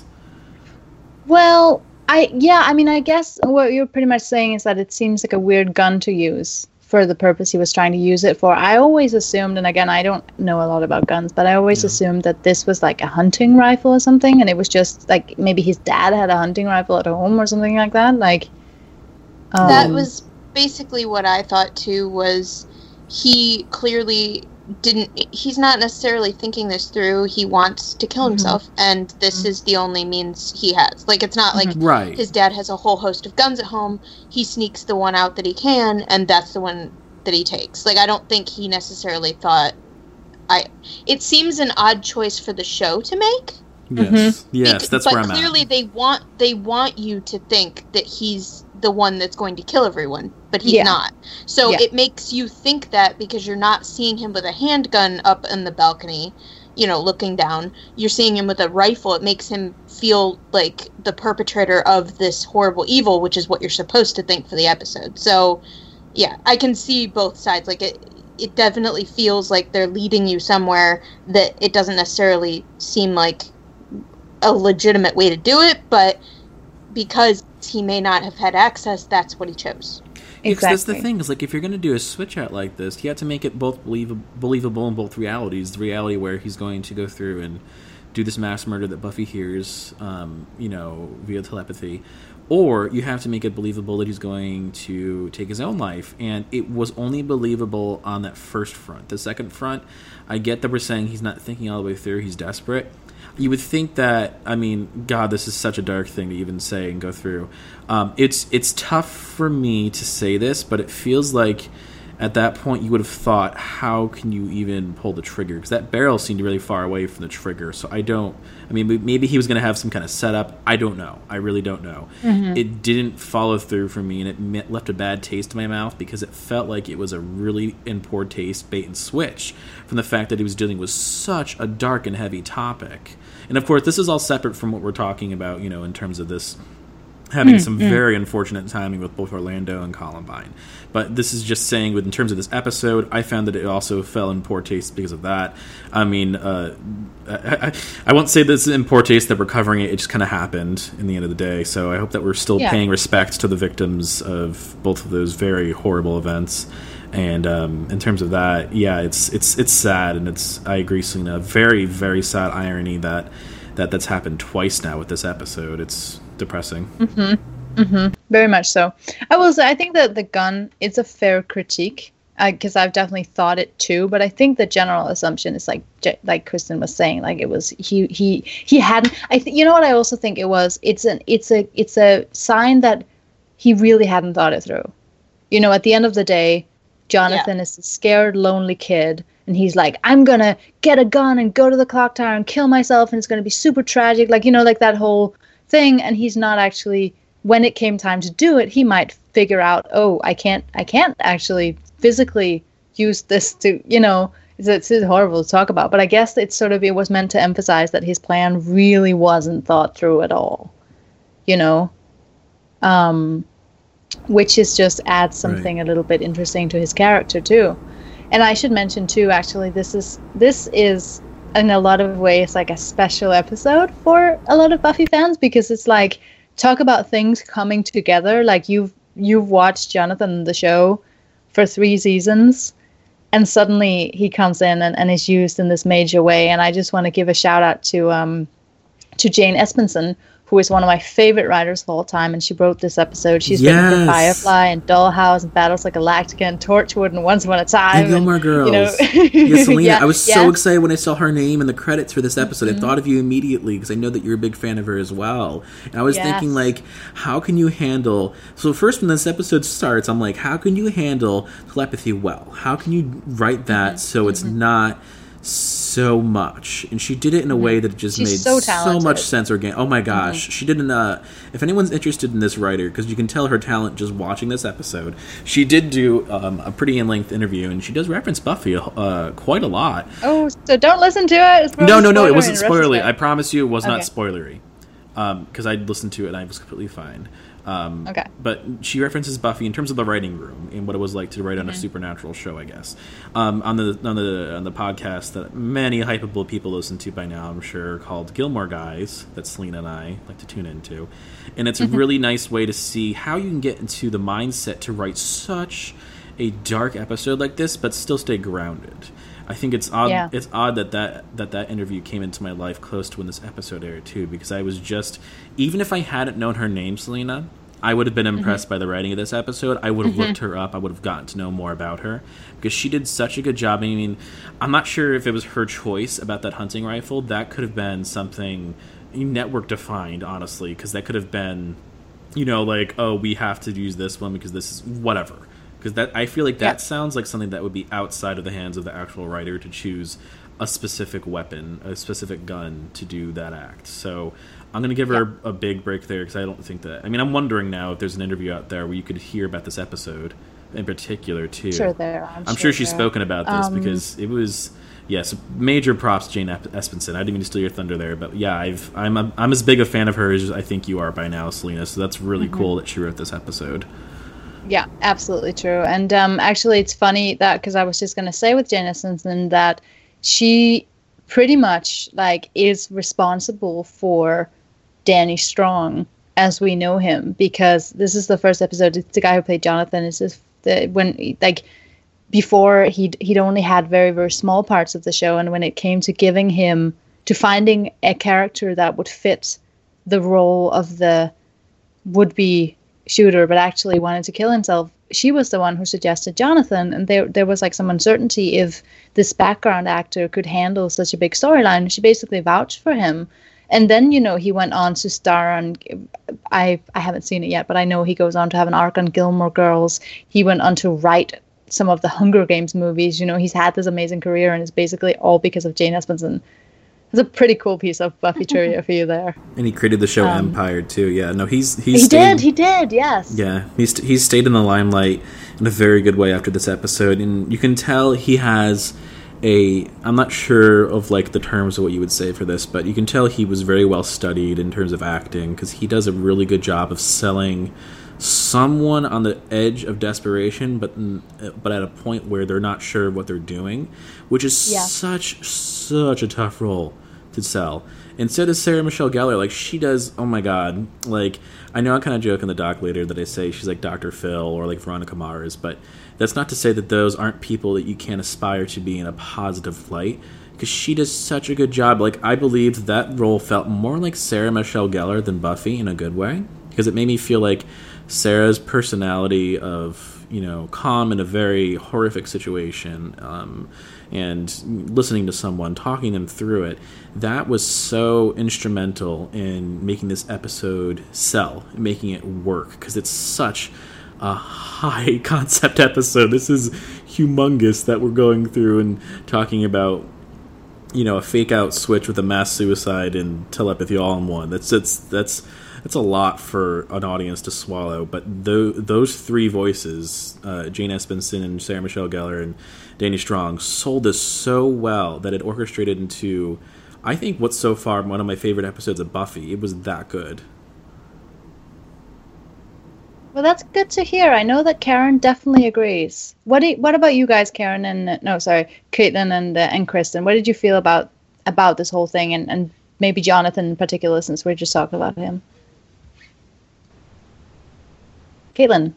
Well, I yeah, I mean, I guess what you're pretty much saying is that it seems like a weird gun to use for the purpose he was trying to use it for. I always assumed, and again, I don't know a lot about guns, but I always yeah. assumed that this was like a hunting rifle or something, and it was just like maybe his dad had a hunting rifle at home or something like that. Like um, that was basically what I thought too. Was he clearly didn't he's not necessarily thinking this through. He wants to kill himself, mm-hmm. and this mm-hmm. is the only means he has. Like, it's not like right. his dad has a whole host of guns at home. He sneaks the one out that he can, and that's the one that he takes. Like, I don't think he necessarily thought I it seems an odd choice for the show to make. Yes. Mm-hmm. Yes, Be- that's but where I'm at. But clearly they want they want you to think that he's the one that's going to kill everyone, but he's yeah. not. So yeah. it makes you think that because you're not seeing him with a handgun up in the balcony, you know, looking down. You're seeing him with a rifle. It makes him feel like the perpetrator of this horrible evil, which is what you're supposed to think for the episode. So, yeah, I can see both sides. Like, it it definitely feels like they're leading you somewhere that it doesn't necessarily seem like a legitimate way to do it, but because he may not have had access, that's what he chose. Exactly. Because that's the thing, is like, if you're going to do a switch out like this, you have to make it both believable, believable in both realities. The reality where he's going to go through and do this mass murder that Buffy hears, um, you know, via telepathy, or you have to make it believable that he's going to take his own life. And it was only believable on that first front. The second front, I get that we're saying he's not thinking all the way through, he's desperate. You would think that, I mean, God, this is such a dark thing to even say and go through. Um, it's it's tough for me to say this, but it feels like at that point you would have thought, how can you even pull the trigger? Because that barrel seemed really far away from the trigger. So I don't, I mean, maybe he was going to have some kind of setup. I don't know. I really don't know. Mm-hmm. It didn't follow through for me, and it left a bad taste in my mouth because it felt like it was a really in poor taste bait and switch from the fact that he was dealing with such a dark and heavy topic. And of course, this is all separate from what we're talking about, you know, in terms of this having mm, some mm. very unfortunate timing with both Orlando and Columbine. But this is just saying, with in terms of this episode, I found that it also fell in poor taste because of that. I mean, uh, I, I, I won't say this is in poor taste that we're covering it. It just kind of happened in the end of the day. So I hope that we're still yeah. paying respect to the victims of both of those very horrible events. And um, in terms of that, yeah, it's it's it's sad, and it's I agree, Selena. Very very sad irony that that that's happened twice now with this episode. It's depressing. Mm-hmm. Mm-hmm. Very much so. I will say I think that the gun is a fair critique because uh, I've definitely thought it too. But I think the general assumption is like like Kristen was saying, like it was he he he hadn't. I th- you know what I also think it was. It's an it's a it's a sign that he really hadn't thought it through. You know, at the end of the day, Jonathan yeah. is a scared, lonely kid. And he's like, I'm going to get a gun and go to the clock tower and kill myself. And it's going to be super tragic. Like, you know, like that whole thing. And he's not actually, when it came time to do it, he might figure out, oh, I can't, I can't actually physically use this to, you know, it's, it's horrible to talk about. But I guess it's sort of, it was meant to emphasize that his plan really wasn't thought through at all, you know, um, which is just adds something right. a little bit interesting to his character too. And I should mention too, actually, this is this is in a lot of ways like a special episode for a lot of Buffy fans because it's like talk about things coming together. Like you've you've watched Jonathan the show for three seasons, and suddenly he comes in and, and is used in this major way. And I just want to give a shout out to um to Jane Espenson, who is one of my favorite writers of all time, and she wrote this episode. She's yes. written for Firefly and Dollhouse and Battlestar Galactica and Torchwood and Once Upon a Time. And Gilmore Girls. You know, yes, Selena. Yeah, I was yeah. so excited when I saw her name in the credits for this episode. Mm-hmm. I thought of you immediately because I know that you're a big fan of her as well. And I was yes. thinking, like, how can you handle... So first when this episode starts, I'm like, how can you handle telepathy well? How can you write that mm-hmm. so it's mm-hmm. not... so much, and she did it in a way that just She's made so, so much sense. Organ- oh my gosh, mm-hmm. she did in uh if anyone's interested in this writer, because you can tell her talent just watching this episode, she did do um, a pretty in-length interview, and she does reference Buffy uh, quite a lot. Oh, so don't listen to it. It's no, no, no, it wasn't spoilery. I promise you, it was okay. not spoilery, because um, I listened to it and I was completely fine. Um, okay. But she references Buffy in terms of the writing room and what it was like to write on mm-hmm. a supernatural show, I guess. Um, on the on the on the podcast that many hypeable people listen to by now, I'm sure, called Gilmore Guys, that Selena and I like to tune into, and it's mm-hmm. a really nice way to see how you can get into the mindset to write such a dark episode like this, but still stay grounded. I think it's odd. Yeah. It's odd that that, that that interview came into my life close to when this episode aired too, because I was just, even if I hadn't known her name, Selena, I would have been impressed mm-hmm. by the writing of this episode. I would have mm-hmm. looked her up. I would have gotten to know more about her because she did such a good job. I mean, I'm not sure if it was her choice about that hunting rifle. That could have been something network defined, honestly, because that could have been, you know, like, oh, we have to use this one because this is whatever. Because that I feel like that yeah. sounds like something that would be outside of the hands of the actual writer to choose a specific weapon, a specific gun to do that act. So I'm going to give her yeah. a big break there because I don't think that... I mean, I'm wondering now if there's an interview out there where you could hear about this episode in particular, too. Sure there. I'm, I'm sure, sure she's there. spoken about this um, because it was... Yes, major props, Jane Espenson. I didn't mean to steal your thunder there, but yeah, I've, I'm a, I'm as big a fan of her as I think you are by now, Selena, so that's really mm-hmm. cool that she wrote this episode. Yeah, absolutely true. And um, actually, it's funny that because I was just going to say with Jane Espenson that she pretty much like is responsible for Danny Strong as we know him, because this is the first episode. It's the guy who played Jonathan. Is this the when like before he'd he'd only had very very small parts of the show, and when it came to giving him to finding a character that would fit the role of the would be shooter but actually wanted to kill himself, she was the one who suggested Jonathan, and there there was like some uncertainty if this background actor could handle such a big storyline. She basically vouched for him, and then you know he went on to star on I I haven't seen it yet, but I know he goes on to have an arc on Gilmore Girls. He went on to write some of the Hunger Games movies. You know, he's had this amazing career, and it's basically all because of Jane Espenson. It's a pretty cool piece of Buffy trivia for you there. And he created the show um, Empire too. Yeah, no, he's he's he stayed, did, he did, yes. Yeah, he's he's stayed in the limelight in a very good way after this episode, and you can tell he has a. I'm not sure of like the terms of what you would say for this, but you can tell he was very well studied in terms of acting because he does a really good job of selling someone on the edge of desperation, but but at a point where they're not sure what they're doing, which is yeah. such such a tough role to sell. And so does Sarah Michelle Gellar. Like, she does, oh my god, like, I know I kind of joke in the doc later that I say she's like Doctor Phil or like Veronica Mars, but that's not to say that those aren't people that you can aspire to be in a positive light, because she does such a good job. Like, I believed that role felt more like Sarah Michelle Gellar than Buffy in a good way, because it made me feel like Sarah's personality of, you know, calm in a very horrific situation, um, and listening to someone, talking them through it, that was so instrumental in making this episode sell, making it work, because it's such a high concept episode. This is humongous that we're going through and talking about, you know, a fake out switch with a mass suicide and telepathy all in one. That's that's that's that's a lot for an audience to swallow. But th- those three voices, uh, Jane Espenson and Sarah Michelle Gellar and Danny Strong, sold this so well that it orchestrated into, I think, what's so far one of my favorite episodes of Buffy. It was that good. Well, that's good to hear. I know that Karen definitely agrees. What do you, what about you guys, Karen and no, sorry, Caitlin and uh, and Kristen? What did you feel about about this whole thing, and, and maybe Jonathan in particular, since we're just talking about him? Caitlin.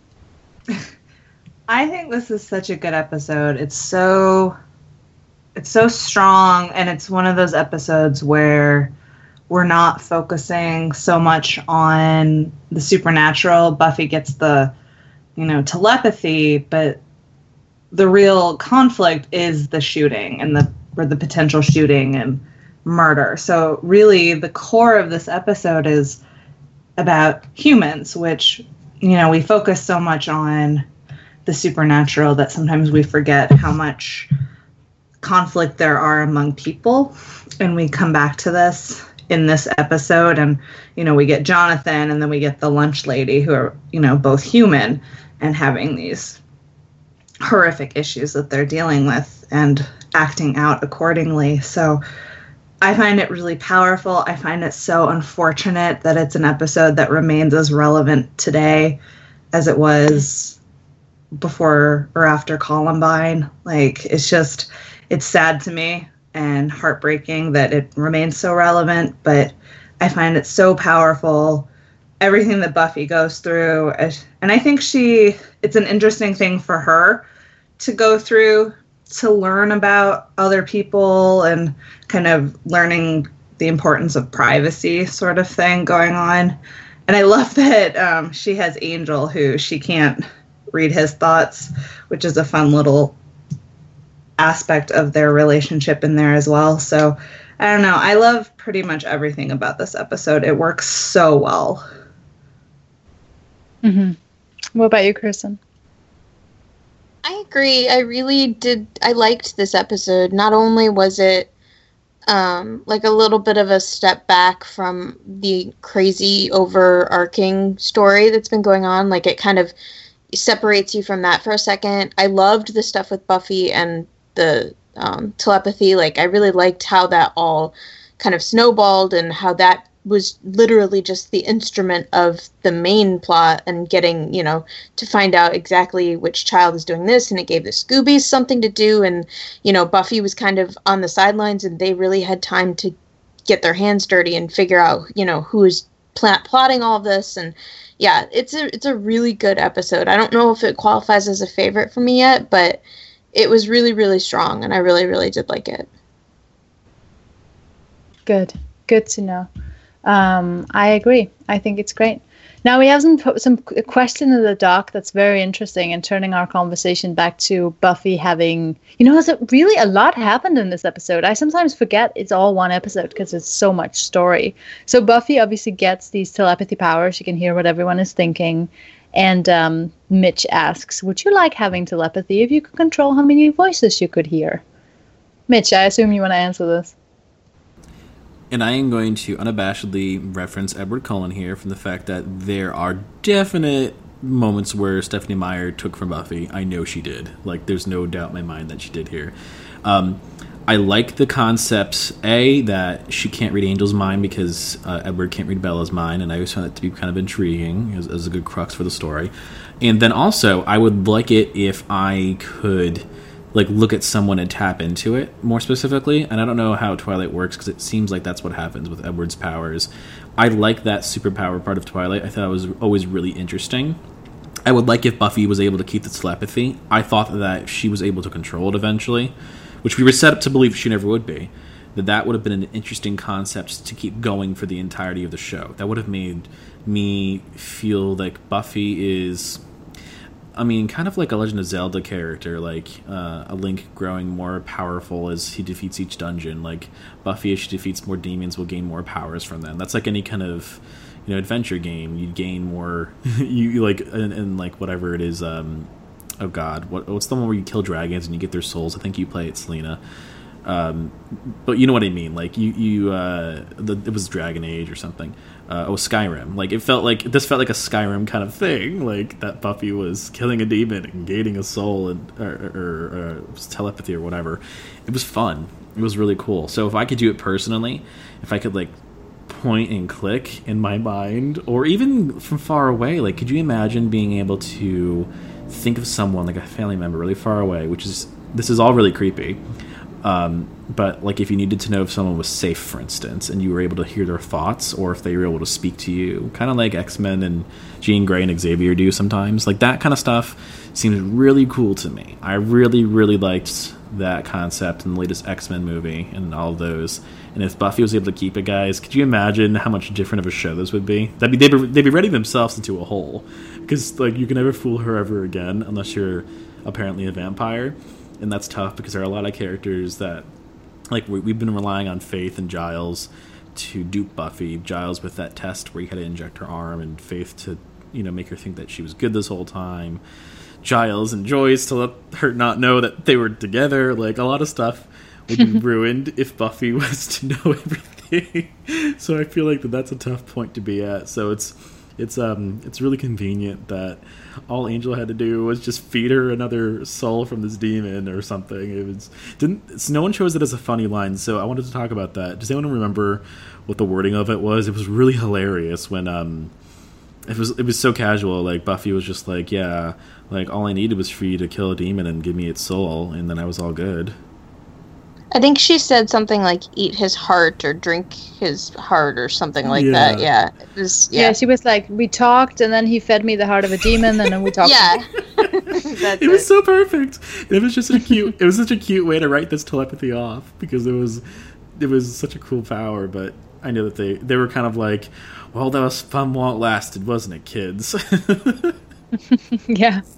I think this is such a good episode. It's so it's so strong, and it's one of those episodes where we're not focusing so much on the supernatural. Buffy gets the, you know, telepathy, but the real conflict is the shooting and the or the potential shooting and murder. So really the core of this episode is about humans, which, you know, we focus so much on the supernatural that sometimes we forget how much conflict there are among people. And we come back to this in this episode, and, you know, we get Jonathan and then we get the lunch lady, who are, you know, both human and having these horrific issues that they're dealing with and acting out accordingly. So I find it really powerful. I find it so unfortunate that it's an episode that remains as relevant today as it was before or after Columbine. Like, it's just, it's sad to me and heartbreaking that it remains so relevant, but I find it so powerful, everything that Buffy goes through. And I think she, it's an interesting thing for her to go through, to learn about other people and kind of learning the importance of privacy sort of thing going on. And I love that um, she has Angel, who she can't read his thoughts, which is a fun little aspect of their relationship in there as well. So I don't know. I love pretty much everything about this episode. It works so well. Mm-hmm. What about you, Kristen? I agree. I really did. I liked this episode. Not only was it um, like a little bit of a step back from the crazy overarching story that's been going on, like it kind of separates you from that for a second. I loved the stuff with Buffy and the um, telepathy. Like, I really liked how that all kind of snowballed and how that was literally just the instrument of the main plot and getting, you know, to find out exactly which child is doing this, and it gave the Scoobies something to do, and, you know, Buffy was kind of on the sidelines and they really had time to get their hands dirty and figure out, you know, who is pl- plotting all of this. And yeah, it's a it's a really good episode. I don't know if it qualifies as a favorite for me yet, but it was really, really strong, and I really, really did like it. Good. Good to know. Um, I agree. I think it's great. Now we have some some question in the doc that's very interesting and turning our conversation back to Buffy having, you know, it's really a lot happened in this episode. I sometimes forget it's all one episode because it's so much story. So Buffy obviously gets these telepathy powers. She can hear what everyone is thinking. And um, Mitch asks, would you like having telepathy if you could control how many voices you could hear? Mitch, I assume you want to answer this. And I am going to unabashedly reference Edward Cullen here from the fact that there are definite moments where Stephenie Meyer took from Buffy. I know she did. Like, there's no doubt in my mind that she did here. Um, I like the concepts, A, that she can't read Angel's mind because uh, Edward can't read Bella's mind, and I always found that to be kind of intriguing as, as a good crux for the story. And then also, I would like it if I could... like look at someone and tap into it more specifically. And I don't know how Twilight works because it seems like that's what happens with Edward's powers. I like that superpower part of Twilight. I thought it was always really interesting. I would like if Buffy was able to keep the telepathy. I thought that she was able to control it eventually, which we were set up to believe she never would be. That that would have been an interesting concept to keep going for the entirety of the show. That would have made me feel like Buffy is... I mean, kind of like a Legend of Zelda character, like uh, a Link growing more powerful as he defeats each dungeon. Like Buffy, as she defeats more demons, will gain more powers from them. That's like any kind of, you know, adventure game. You gain more, you, you like, and, and like whatever it is. Um, oh God, what, what's the one where you kill dragons and you get their souls? I think you play it, Selena. Um, but you know what I mean. Like you, you, uh, the, it was Dragon Age or something. Uh, oh, Skyrim. Like it felt like this felt like a Skyrim kind of thing. Like that Buffy was killing a demon and gaining a soul and or, or, or telepathy or whatever. It was fun. It was really cool. So if I could do it personally, if I could like point and click in my mind, or even from far away, like could you imagine being able to think of someone like a family member really far away? Which is this is all really creepy. Um, but like if you needed to know if someone was safe, for instance, and you were able to hear their thoughts, or if they were able to speak to you, kind of like X-Men and Jean Grey and Xavier do sometimes, like that kind of stuff seems really cool to me. I really, really liked that concept in the latest X-Men movie and all of those. And if Buffy was able to keep it, guys, could you imagine how much different of a show this would be? That'd be they'd be, they'd be writing themselves into a hole, because like you can never fool her ever again unless you're apparently a vampire. And that's tough because there are a lot of characters that, like, we, we've been relying on Faith and Giles to dupe Buffy. Giles with that test where he had to inject her arm, and Faith to, you know, make her think that she was good this whole time. Giles and Joyce to let her not know that they were together. Like, a lot of stuff would be ruined if Buffy was to know everything. So I feel like that that's a tough point to be at. So it's... It's um it's really convenient that all Angel had to do was just feed her another soul from this demon or something. It was didn't it's, no one chose it as a funny line, so I wanted to talk about that. Does anyone remember what the wording of it was? It was really hilarious when um it was it was so casual. Like Buffy was just like, yeah, like all I needed was for you to kill a demon and give me its soul, and then I was all good. I think she said something like "eat his heart" or "drink his heart" or something like Yeah. that. Yeah, it was. Yeah. Yeah, she was like, we talked, and then he fed me the heart of a demon, and then we talked. yeah. That's It was it. so perfect. It was just a cute. It was such a cute way to write this telepathy off, because it was, it was such a cool power. But I know that they they were kind of like, well, that was fun while it lasted, wasn't it, kids? Yeah.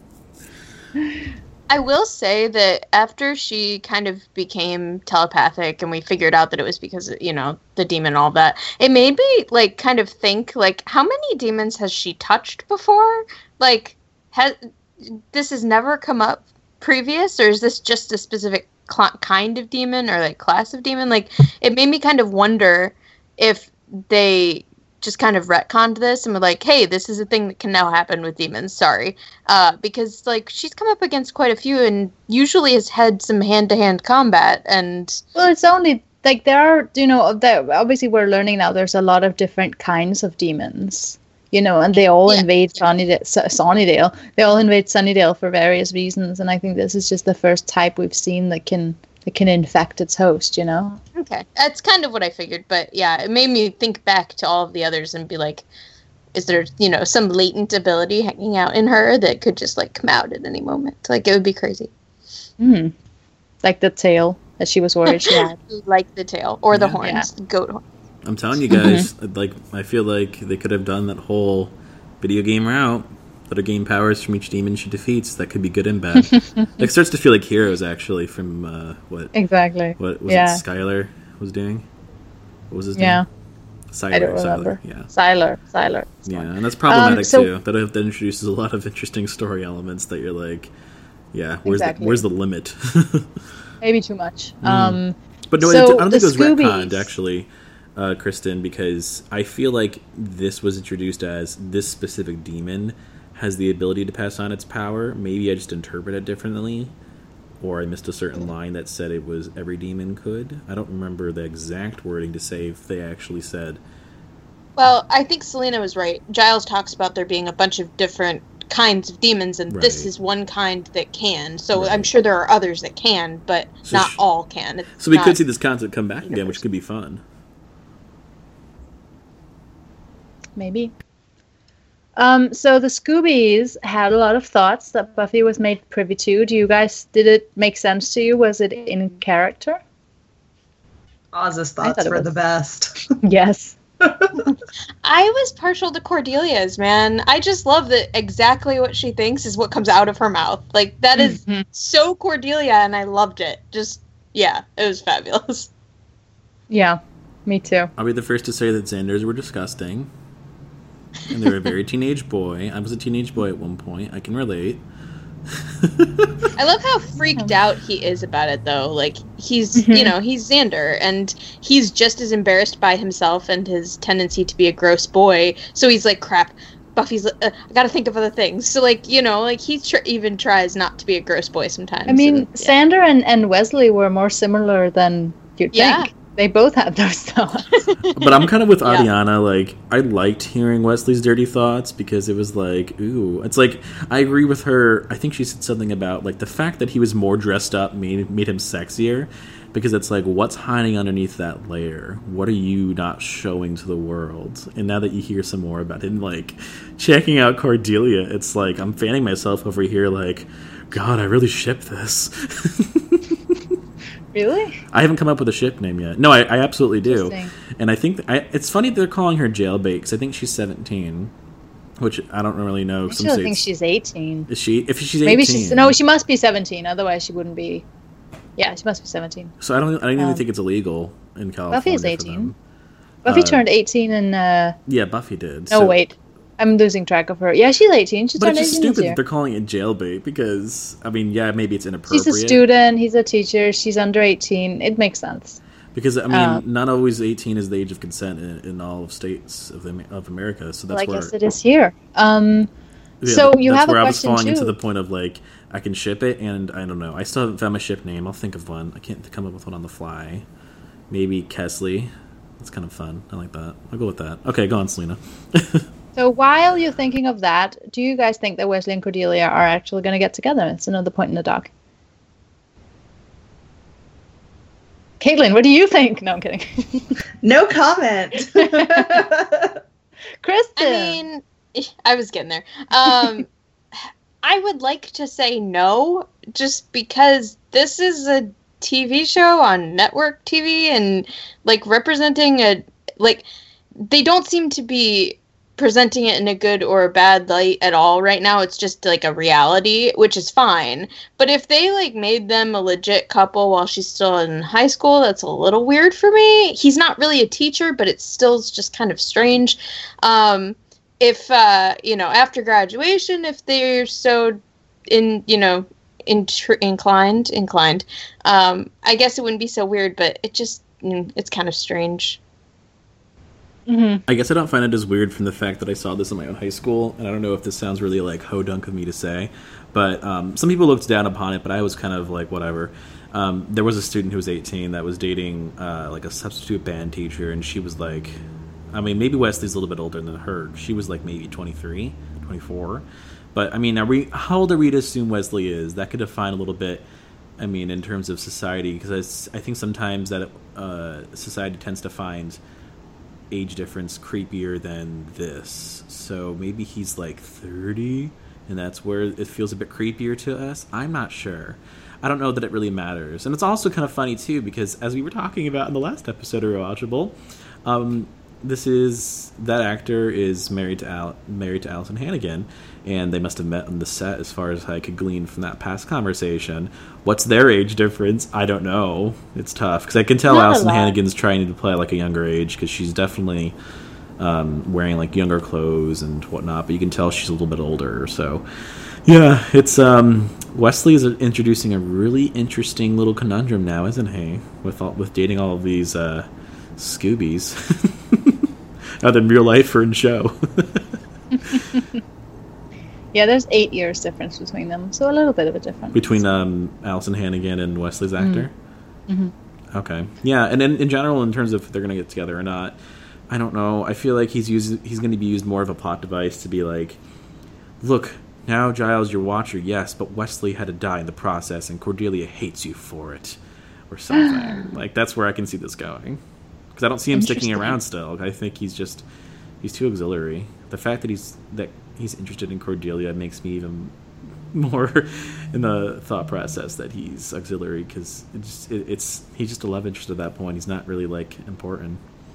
I will say that after she kind of became telepathic and we figured out that it was because, you know, the demon and all that, it made me, like, kind of think, like, how many demons has she touched before? Like, has this has never come up previous, or is this just a specific cl- kind of demon or, like, class of demon? Like, it made me kind of wonder if they just kind of retconned this and were like, hey, this is a thing that can now happen with demons, sorry. Uh, because, like, she's come up against quite a few and usually has had some hand-to-hand combat, and... Well, it's only, like, there are, you know, there, obviously we're learning now there's a lot of different kinds of demons, you know, and they all Yeah. invade Sunnydale, Sunnydale. They all invade Sunnydale for various reasons, and I think this is just the first type we've seen that can that can infect its host, you know? Okay, that's kind of what I figured, but yeah, it made me think back to all of the others and be like, is there, you know, some latent ability hanging out in her that could just, like, come out at any moment? Like, it would be crazy. Mm. Like the tail that she was worried she had. Like the tail, or the Yeah. horns, the goat horns. I'm telling you guys, like, I feel like they could have done that whole video game route. That are gain powers from each demon she defeats. That could be good and bad. It starts to feel like Heroes, actually, from uh, what exactly what was yeah. it Skylar was doing? What was his name? Yeah. Sylar, I don't remember. Sylar, yeah. Sylar. Sylar. Yeah, and that's problematic um, so, too. That, that introduces a lot of interesting story elements that you're like, yeah, where's exactly. the where's the limit? Maybe too much. Mm. Um, but no, so I don't think it was Scoobies. retconned, actually, uh, Kristen, because I feel like this was introduced as this specific demon has the ability to pass on its power. Maybe I just interpret it differently, or I missed a certain line that said it was every demon could. I don't remember the exact wording to say if they actually said. Well, I think Selena was right. Giles talks about there being a bunch of different kinds of demons, and right. this is one kind that can. So right. I'm sure there are others that can, but so not sh- all can. It's so we not could see this concept come back universal. again, which could be fun. Maybe. Um, so the Scoobies had a lot of thoughts that Buffy was made privy to. Do you guys, did it make sense to you? Was it in character? Oz's thoughts were was. the best. Yes. I was partial to Cordelia's, man. I just love that exactly what she thinks is what comes out of her mouth. Like, that is Mhm. so Cordelia, and I loved it. Just, yeah, it was fabulous. Yeah, me too. I'll be the first to say that Xanders were disgusting. And they were a very teenage boy. I was a teenage boy at one point. I can relate. I love how freaked out he is about it, though. Like, he's, Mhm. you know, he's Xander, and he's just as embarrassed by himself and his tendency to be a gross boy. So he's like, crap, Buffy's, uh, I gotta think of other things. So, like, you know, like, he tr- even tries not to be a gross boy sometimes. I mean, and, yeah. Sander and, and Wesley were more similar than you'd Yeah. think. They both had those thoughts. But I'm kind of with Yeah. Adiana. Like, I liked hearing Wesley's dirty thoughts because it was like, ooh. It's like, I agree with her. I think she said something about, like, the fact that he was more dressed up made, made him sexier. Because it's like, what's hiding underneath that layer? What are you not showing to the world? And now that you hear some more about him, like, checking out Cordelia, it's like, I'm fanning myself over here like, God, I really ship this. Really? I haven't come up with a ship name yet. No, I, I absolutely do. Interesting. And I think th- I, it's funny they're calling her Jailbait because I think she's seventeen, which I don't really know. I Some still states think she's eighteen. is she? If she's eighteen, Maybe she's no. She must be seventeen. Otherwise, she wouldn't be. Yeah, she must be seventeen. So I don't. I don't even um, think it's illegal in California. Buffy is for eighteen. them. Buffy Uh, turned eighteen in. Uh, Yeah, Buffy did. no, So- wait. I'm losing track of her. Yeah, she's eighteen. She's But turned it's just eighteen this stupid year. that they're calling it Jailbait because I mean, yeah, maybe it's inappropriate. She's a student. He's a teacher. She's under eighteen. It makes sense. Because I mean, Um, not always eighteen is the age of consent in, in all of states of the, of America. So that's Well, I where guess it is here. Um, Yeah, so that- you that's have a where I was question falling too. into the point of like I can ship it, and I don't know. I still haven't found my ship name. I'll think of one. I can't come up with one on the fly. Maybe Kesley. That's kind of fun. I like that. I'll go with that. Okay, go on, Selena. So while you're thinking of that, do you guys think that Wesley and Cordelia are actually going to get together? It's another point in the doc. Caitlin, what do you think? No, I'm kidding. No comment. Kristen. I mean, I was getting there. Um, I would like to say no, just because this is a T V show on network T V, and like representing a like they don't seem to be presenting it in a good or a bad light at all right now. It's just like a reality, which is fine. But if they like made them a legit couple while she's still in high school, that's a little weird for me. He's not really a teacher, but it's still just kind of strange. Um, if uh, you know, after graduation, if they're so in, you know, intr- inclined, inclined, um, I guess it wouldn't be so weird. But it just, mm, it's kind of strange. Mm-hmm. I guess I don't find it as weird from the fact that I saw this in my own high school, and I don't know if this sounds really like ho-dunk of me to say, but um, some people looked down upon it, but I was kind of like, whatever. Um, there was a student who was eighteen that was dating uh, like a substitute band teacher, and she was like, I mean, maybe Wesley's a little bit older than her. She was like maybe twenty-three, twenty-four. But I mean, are we, how old are we to assume Wesley is? That could define a little bit, I mean, in terms of society, because I, I think sometimes that uh, society tends to find age difference creepier than this. So maybe he's like thirty, and that's where it feels a bit creepier to us. I'm not sure. I don't know that it really matters. And it's also kind of funny too, because as we were talking about in the last episode of Rewatchable, um, this is that actor is married to Al, married to Allison Hannigan, and they must have met on the set, as far as I could glean from that past conversation. What's their age difference? I don't know. It's tough because I can tell Not a Allison lot. Hannigan's trying to play like a younger age because she's definitely um, wearing like younger clothes and whatnot, but you can tell she's a little bit older. So yeah, it's um, Wesley is introducing a really interesting little conundrum now, isn't he? With all, with dating all of these uh, Scoobies, either in real life or in show. Yeah, there's eight years difference between them, so a little bit of a difference. Between um, Allison Hannigan and Wesley's actor? Mm-hmm. Okay. Yeah, and in, in general, in terms of if they're going to get together or not, I don't know. I feel like he's used, he's going to be used more of a plot device to be like, look, now Giles, your watcher, yes, but Wesley had to die in the process, and Cordelia hates you for it. Or something. Like, that's where I can see this going. Because I don't see him sticking around still. I think he's just, he's too auxiliary. The fact that he's that he's interested in Cordelia makes me even more in the thought process that he's auxiliary, because it just, it, it's he's just a love interest at that point. He's not really like important.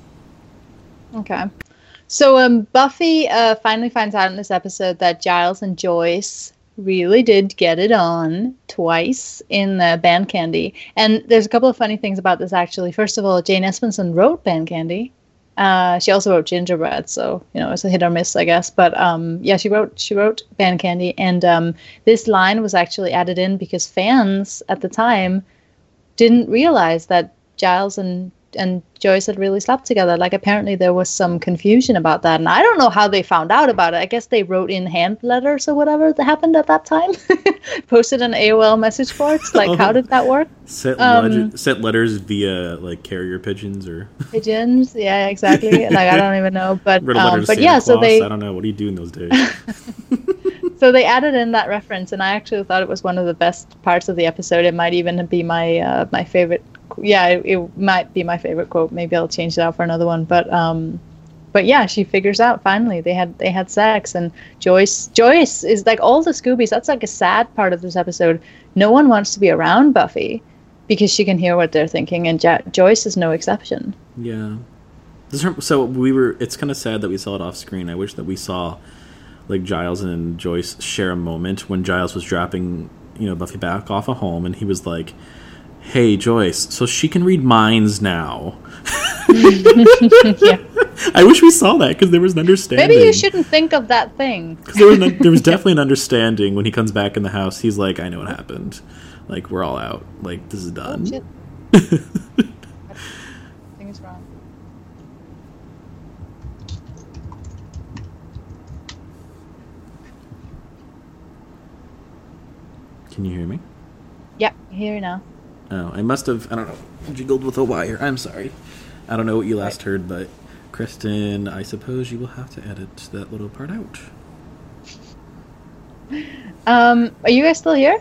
Okay. So um, Buffy uh, finally finds out in this episode that Giles and Joyce really did get it on twice in uh, Band Candy. And there's a couple of funny things about this, actually. First of all, Jane Espenson wrote Band Candy. Uh, she also wrote Gingerbread, so, you know, it's a hit or miss, I guess. But um, yeah, she wrote she wrote Band Candy. And um, this line was actually added in because fans at the time didn't realize that Giles and and Joyce had really slept together. Like, apparently there was some confusion about that, and I don't know how they found out about it. I guess they wrote in hand letters or whatever that happened at that time, posted on A O L message boards. Like, how did that work? Sent, Um, leg- sent letters via like carrier pigeons or Pigeons, yeah, exactly. Like, I don't even know, but wrote a letter um, to but Santa yeah, so Claus. they I don't know. What do you do in those days? so they added in that reference, and I actually thought it was one of the best parts of the episode. It might even be my uh, my favorite. Yeah, it, it might be my favorite quote. Maybe I'll change it out for another one. But um, but yeah, she figures out finally they had they had sex, and Joyce Joyce is like all the Scoobies. That's like a sad part of this episode. No one wants to be around Buffy because she can hear what they're thinking, and ja- Joyce is no exception. Yeah. This is- So we were. It's kind of sad that we saw it off screen. I wish that we saw like Giles and Joyce share a moment when Giles was dropping, you know, Buffy back off a home, and he was like, "Hey, Joyce, so she can read minds now." Yeah. I wish we saw that because there was an understanding. Maybe you shouldn't think of that thing. Because there was an, there was definitely an understanding when he comes back in the house. He's like, "I know what happened. Like, we're all out. Like, this is done." Oh, shit. Something is wrong. Can you hear me? Yeah, here now. Oh, I must have, I don't know, jiggled with a wire. I'm sorry. I don't know what you last heard, but Kristen, I suppose you will have to edit that little part out. Um, are you guys still here?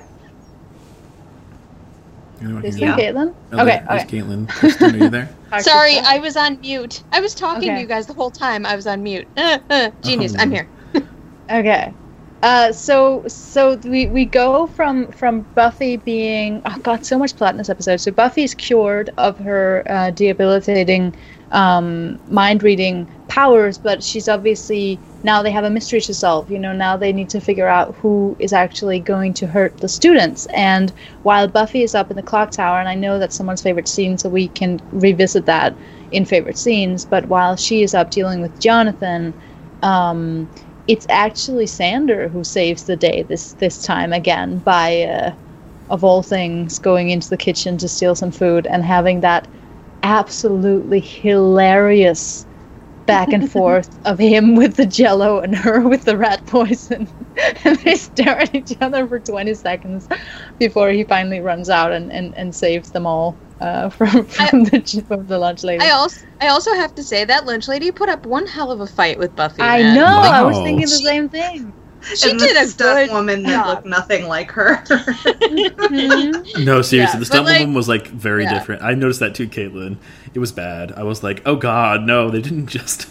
Anyone Kristen, hear me? Caitlin? Oh, Okay, there- there's okay. Caitlin. Kristen, are you there? Sorry, I was on mute. I was talking Okay. to you guys the whole time. I was on mute. Uh, uh, genius. Oh. I'm here. Okay. Uh, so so we, we go from from Buffy being, oh god, so much plot in this episode. So Buffy's cured of her uh, debilitating um, mind reading powers, but she's obviously, now they have a mystery to solve. You know, now they need to figure out who is actually going to hurt the students. And while Buffy is up in the clock tower, and I know that's someone's favorite scene, so we can revisit that in favorite scenes. But while she is up dealing with Jonathan, um, it's actually Sander who saves the day this this time again by, uh, of all things, going into the kitchen to steal some food and having that absolutely hilarious back and forth of him with the Jello and her with the rat poison, and they stare at each other for twenty seconds before he finally runs out and, and, and saves them all uh, from from, I, the from the lunch lady. I also I also have to say that lunch lady put up one hell of a fight with Buffy. I man. know. Wow. I was thinking the same thing. She and did the a stunt good woman that job. looked nothing like her. Mhm. No, seriously, Yeah, the but, stunt like- woman was like very yeah. different. I noticed that too, Caitlin. It was bad. I was like, oh god, no, they didn't just.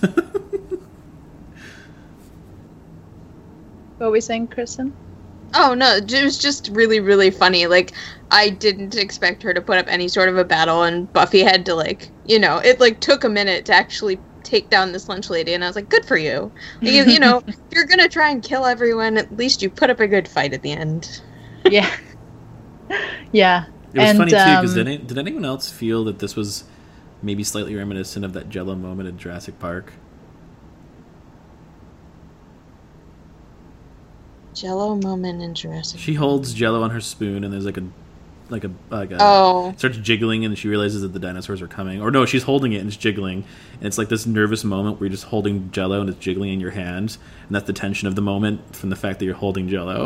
What were we saying, Kristen? Oh no, it was just really, really funny. Like, I didn't expect her to put up any sort of a battle, and Buffy had to, like, you know, it like took a minute to actually take down this lunch lady. And I was like, good for you. Like, you, you know, if you're going to try and kill everyone, at least you put up a good fight at the end. Yeah. Yeah. It was and, funny, too, because um, did, did anyone else feel that this was maybe slightly reminiscent of that Jell-O moment in Jurassic Park? Jell-O moment in Jurassic She holds Jell-O on her spoon, and there's like a, like a, like a, Oh. it starts jiggling, and she realizes that the dinosaurs are coming. Or no, she's holding it and it's jiggling, and it's like this nervous moment where you're just holding Jell-O and it's jiggling in your hand, and that's the tension of the moment from the fact that you're holding Jell-O.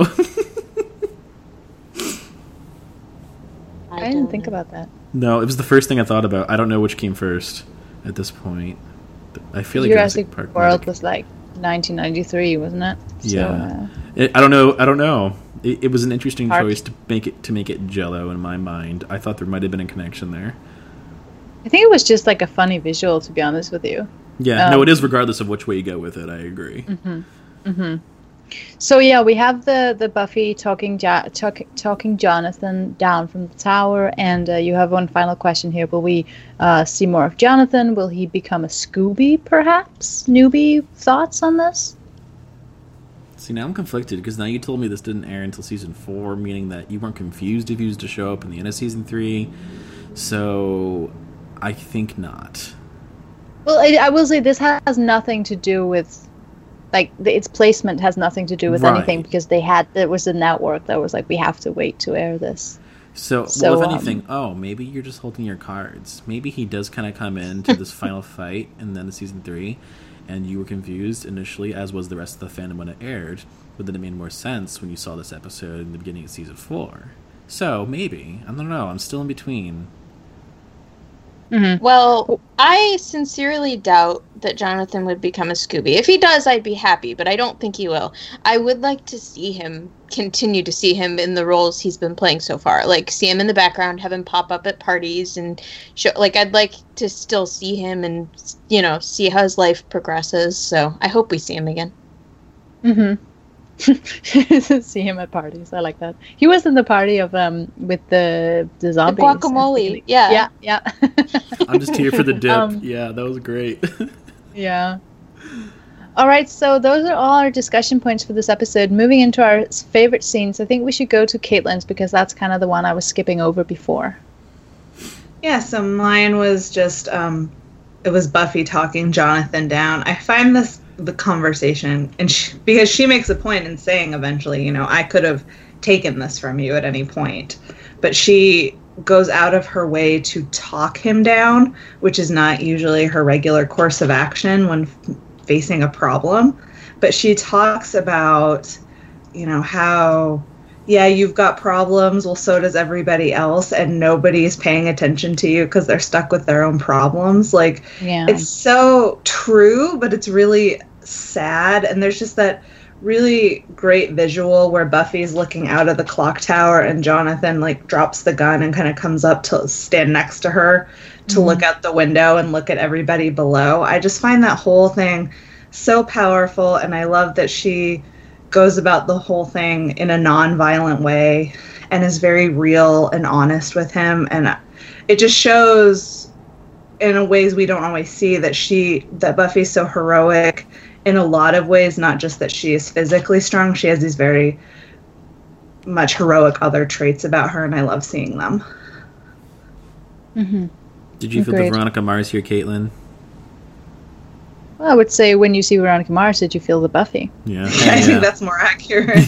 I didn't think about that. No, it was the first thing I thought about. I don't know which came first at this point. I feel like Jurassic, Jurassic Park World might- was like nineteen ninety-three, wasn't it? So, Yeah. uh, It, I don't know. I don't know. It, it was an interesting Hard. choice to make it to make it Jell-O in my mind. I thought there might have been a connection there. I think it was just like a funny visual, to be honest with you. Yeah, Um, no, it is regardless of which way you go with it. I agree. So yeah, we have the the Buffy talking ja- talk, talking Jonathan down from the tower, and uh, you have one final question here. Will we uh, see more of Jonathan? Will he become a Scooby, perhaps? Newbie thoughts on this? See, now I'm conflicted because now you told me this didn't air until season four, meaning that you weren't confused if he was to show up in the end of season three. So I think not. Well, I, I will say this has nothing to do with, like, the, its placement has nothing to do with Right. anything, because they had, there was a network that was like, we have to wait to air this. So, So, well, if um, anything, oh, maybe you're just holding your cards. Maybe he does kind of come into this final fight and then the season three, and you were confused initially, as was the rest of the fandom when it aired, but then it made more sense when you saw this episode in the beginning of season four. So, maybe. I don't know. I'm still in between. Well, I sincerely doubt that Jonathan would become a Scooby. If he does, I'd be happy, but I don't think he will. I would like to see him, continue to see him in the roles he's been playing so far. Like, see him in the background, have him pop up at parties, and show, like, I'd like to still see him and, you know, see how his life progresses. So I hope we see him again. Mm-hmm. See him at parties. I like that. He was in the party of um with the the zombies. guacamole, yeah. Yeah, yeah. I'm just here for the dip. Um, yeah, that was great. Yeah. All right, so those are all our discussion points for this episode. Moving into our favorite scenes, I think we should go to Caitlin's, because that's kind of the one I was skipping over before. Yeah, so mine was just, um, it was Buffy talking Jonathan down. I find this, the conversation, and she, because she makes a point in saying eventually, you know, I could have taken this from you at any point. But she goes out of her way to talk him down, which is not usually her regular course of action when f- facing a problem. But she talks about, you know, how, yeah, you've got problems, well, so does everybody else, and nobody's paying attention to you because they're stuck with their own problems. Like, Yeah. it's so true, but it's really sad. And there's just that really great visual where Buffy's looking out of the clock tower and Jonathan, like, drops the gun and kind of comes up to stand next to her to Mm-hmm. look out the window and look at everybody below. I just find that whole thing so powerful, and I love that she goes about the whole thing in a non-violent way and is very real and honest with him. And it just shows in a ways we don't always see that she, that Buffy's so heroic in a lot of ways, not just that she is physically strong. She has these very much heroic other traits about her, and I love seeing them. Mm-hmm. Did you feel Agreed. the Veronica Mars here, Caitlin? Well, I would say when you see Veronica Mars, did you feel the Buffy? Yeah. I yeah. think that's more accurate.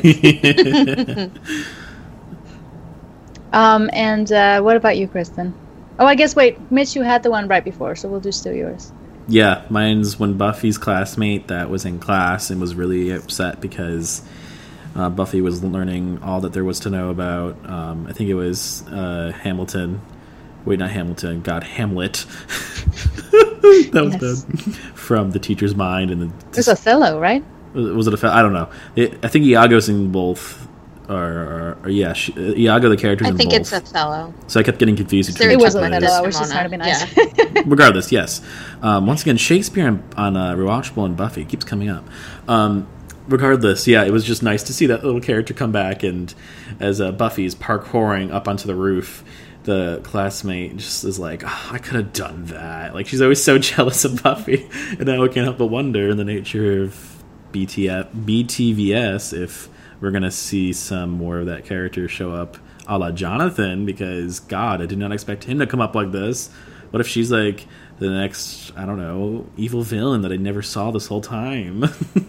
Um, and uh, what about you, Kristen? Oh, I guess, wait, Mitch, you had the one right before, so we'll do still yours. Yeah, mine's when Buffy's classmate that was in class and was really upset because uh, Buffy was learning all that there was to know about, um, I think it was uh, Hamilton. Wait, not Hamilton. God, Hamlet. That was Yes. good. From The Teacher's Mind. And the, It was Othello, right? was it a? I don't know. It, I think Iago's in both. Or, or, or yeah, she, Iago the character's I in think both. it's Othello. So I kept getting confused between There It the was two Chuck Othello. players. I was just trying to be nice. Yeah. Regardless, yes. Um, once again, Shakespeare on, on uh, Rewatchable and Buffy keeps coming up. Um, regardless, yeah, it was just nice to see that little character come back, and as uh, Buffy's parkouring up onto the roof, the classmate just is like, oh, I could have done that. Like, she's always so jealous of Buffy, and now I can't help but wonder in the nature of B T F, B T V S if we're gonna see some more of that character show up, a la Jonathan. Because God, I did not expect him to come up like this. What if she's like the next, I don't know, evil villain that I never saw this whole time?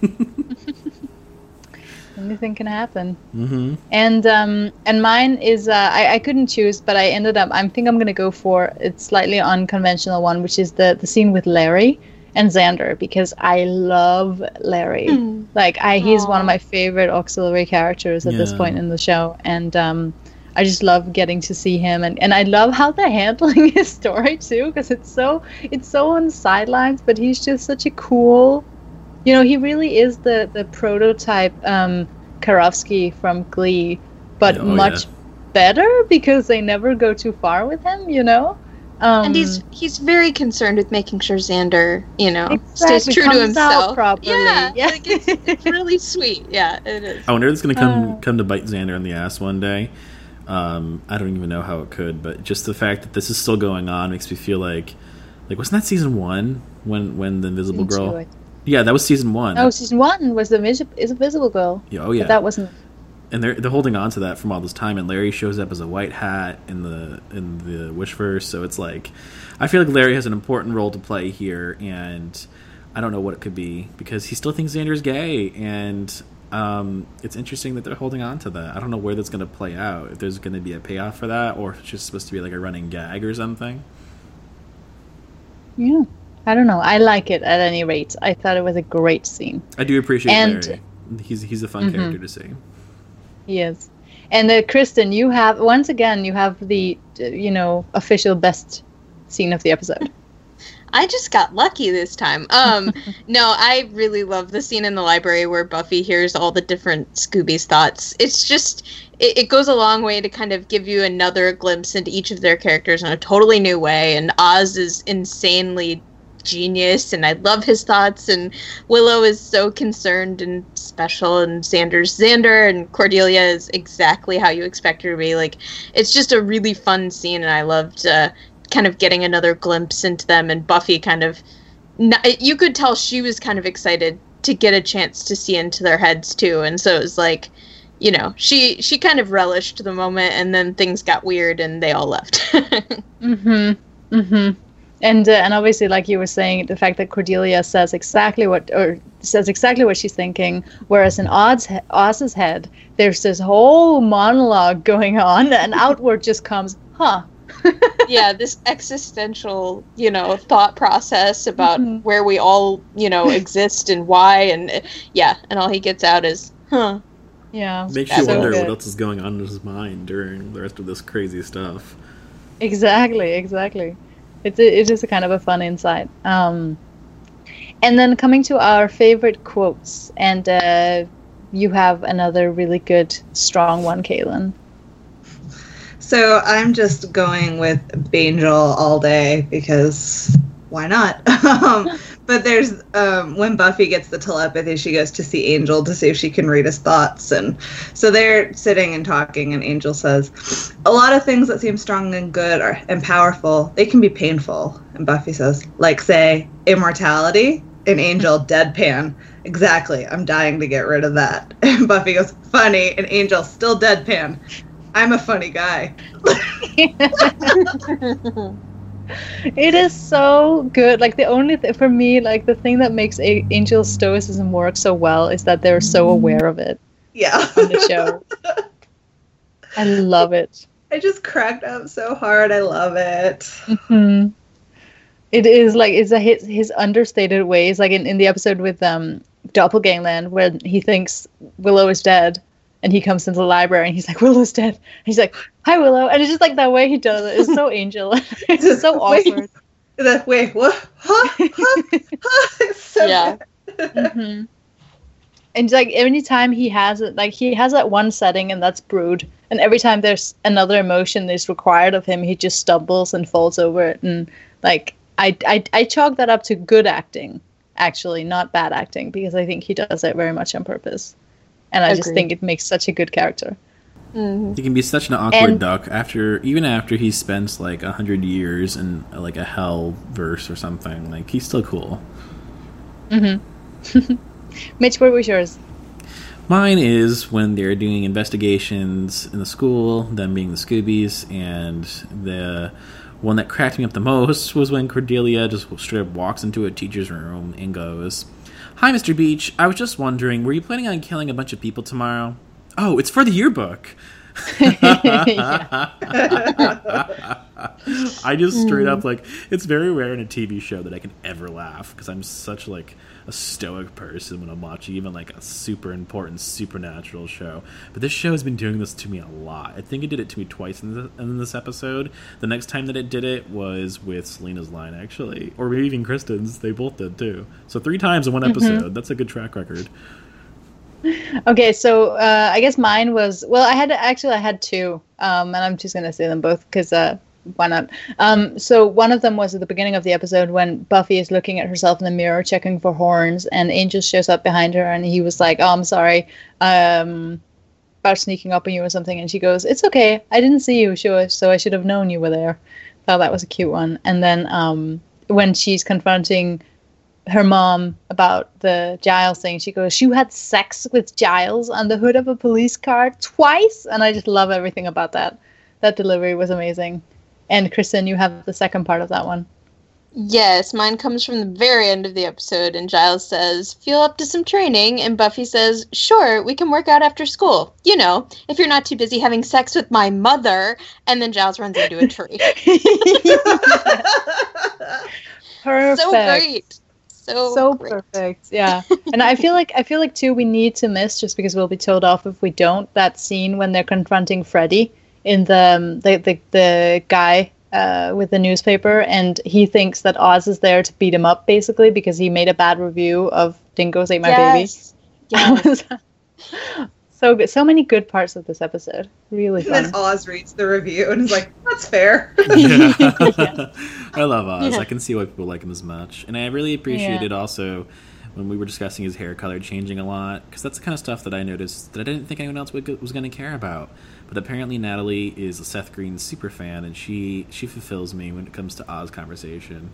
Anything can happen. Mm-hmm. And um, and mine is, uh, I, I couldn't choose, but I ended up, I think I'm going to go for a slightly unconventional one, which is the, the scene with Larry and Xander, because I love Larry. Mm. Like, I he's Aww. one of my favorite auxiliary characters at yeah. this point in the show. And um, I just love getting to see him. And, and I love how they're handling his story, too, because it's so, it's so on the sidelines, but he's just such a cool... You know, he really is the, the prototype um, Karofsky from Glee, but oh, much yeah. better because they never go too far with him, you know? Um, and he's he's very concerned with making sure Xander, you know, exactly, stays true to himself. Properly. Yeah, yeah. Like it's, it's really sweet. Yeah, it is. I wonder if it's going to come uh, come to bite Xander in the ass one day. Um, I don't even know how it could, but just the fact that this is still going on makes me feel like, like wasn't that season one when when the Invisible Girl? It. Yeah, that was season one. Oh, season one was the vis- is Invisible Girl. Yeah, oh yeah. But that wasn't. And they're they're holding on to that from all this time. And Larry shows up as a white hat in the in the Wishverse, so it's like, I feel like Larry has an important role to play here, and I don't know what it could be because he still thinks Xander's gay, and um, it's interesting that they're holding on to that. I don't know where that's going to play out. If there's going to be a payoff for that, or if it's just supposed to be like a running gag or something. Yeah. I don't know. I like it at any rate. I thought it was a great scene. I do appreciate and, Larry. He's he's a fun mm-hmm. character to see. He is. And uh, Kristen, you have, once again, you have the, uh, you know, official best scene of the episode. I just got lucky this time. Um, no, I really love the scene in the library where Buffy hears all the different Scooby's thoughts. It's just, it, it goes a long way to kind of give you another glimpse into each of their characters in a totally new way. And Oz is insanely genius, and I love his thoughts, and Willow is so concerned and special, and Xander's Xander, and Cordelia is exactly how you expect her to be. Like, it's just a really fun scene, and I loved uh, kind of getting another glimpse into them, and Buffy kind of, you could tell she was kind of excited to get a chance to see into their heads too, and so it was like, you know, she she kind of relished the moment, and then things got weird, and they all left. mm-hmm. Mm-hmm. And uh, and obviously, like you were saying, the fact that Cordelia says exactly what, or says exactly what she's thinking, whereas in Oz's, he- Oz's head, there's this whole monologue going on, and outward just comes, huh. Yeah, this existential, you know, thought process about mm-hmm. where we all, you know, exist and why, and yeah, and all he gets out is, huh. Yeah. Makes you wonder what else is going on in his mind during the rest of this crazy stuff. Exactly, exactly. It's a, it is a kind of a fun insight. Um, and then coming to our favorite quotes, and uh, you have another really good, strong one, Kaylin. So I'm just going with Bangel all day because why not? um, but there's um, when Buffy gets the telepathy, she goes to see Angel to see if she can read his thoughts, and so they're sitting and talking, and Angel says, "A lot of things that seem strong and good are, and powerful, they can be painful." And Buffy says, "Like say immortality." And Angel deadpan, "Exactly. I'm dying to get rid of that." And Buffy goes, "Funny." And Angel still deadpan, "I'm a funny guy." It is so good. Like, the only th- for me, like, the thing that makes a- Angel's stoicism work so well is that they're so aware of it. Yeah. On the show. I love it. I just cracked up so hard. I love it. Mm-hmm. It is like, it's a his, his understated ways, like in, in the episode with um Doppelgangland, where he thinks Willow is dead. And he comes into the library and he's like, "Willow's dead." And he's like, "Hi, Willow." And it's just like that way he does it. It's so Angel. It's just so awkward. Wait, wait, what? Huh? Huh? Huh? It's so yeah. Mm-hmm. And like every time he has it, like he has that one setting, and that's Brood. And every time there's another emotion that's required of him, he just stumbles and falls over it. And like I, I, I chalk that up to good acting, actually, not bad acting, because I think he does it very much on purpose. And I Agreed. just think it makes such a good character. Mm. He can be such an awkward And- duck after, even after he spends like a hundred years in like a hell verse or something. Like he's still cool. Mm-hmm. Mitch, what was yours? Mine is when they're doing investigations in the school, them being the Scoobies, and the one that cracked me up the most was when Cordelia just straight up walks into a teacher's room and goes, "Hi, Mister Beach. I was just wondering, were you planning on killing a bunch of people tomorrow? Oh, it's for the yearbook." I just straight up, like, it's very rare in a T V show that I can ever laugh because I'm such like a stoic person when I'm watching even like a super important supernatural show. But this show has been doing this to me a lot. I think it did it to me twice in, the, in this episode. The next time that it did it was with Selena's line, actually, or maybe even Kristen's. They both did too. So three times in one episode. Mm-hmm. That's a good track record. Okay, so uh, I guess mine was, well, I had to, actually I had two, um, and I'm just going to say them both because uh, why not? Um, so one of them was at the beginning of the episode when Buffy is looking at herself in the mirror checking for horns, and Angel shows up behind her, and he was like, "Oh, I'm sorry um, about sneaking up on you or something," and she goes, "It's okay, I didn't see you, sure, so I should have known you were there." Thought that was a cute one. And then um, when she's confronting her mom about the Giles thing, she goes, "You had sex with Giles on the hood of a police car twice?" And I just love everything about that. That delivery was amazing. And Kristen, you have the second part of that one. Yes, mine comes from the very end of the episode, and Giles says, "Feel up to some training," and Buffy says, "Sure, we can work out after school. You know, if you're not too busy having sex with my mother," and then Giles runs into a tree. Perfect. So great. So, so great. perfect, yeah. And I feel like I feel like too we need to miss, just because we'll be told off if we don't, that scene when they're confronting Freddy in the um, the, the the guy uh, with the newspaper, and he thinks that Oz is there to beat him up, basically because he made a bad review of Dingo's Ate My yes. Baby. Yes. So good, so many good parts of this episode. Really and fun. then Oz reads the review and is like, "That's fair." Yeah. I love Oz. Yeah. I can see why people like him as much. And I really appreciated yeah. also when we were discussing his hair color changing a lot, because that's the kind of stuff that I noticed that I didn't think anyone else would, was going to care about. But apparently Natalie is a Seth Green super fan, and she, she fulfills me when it comes to Oz conversation.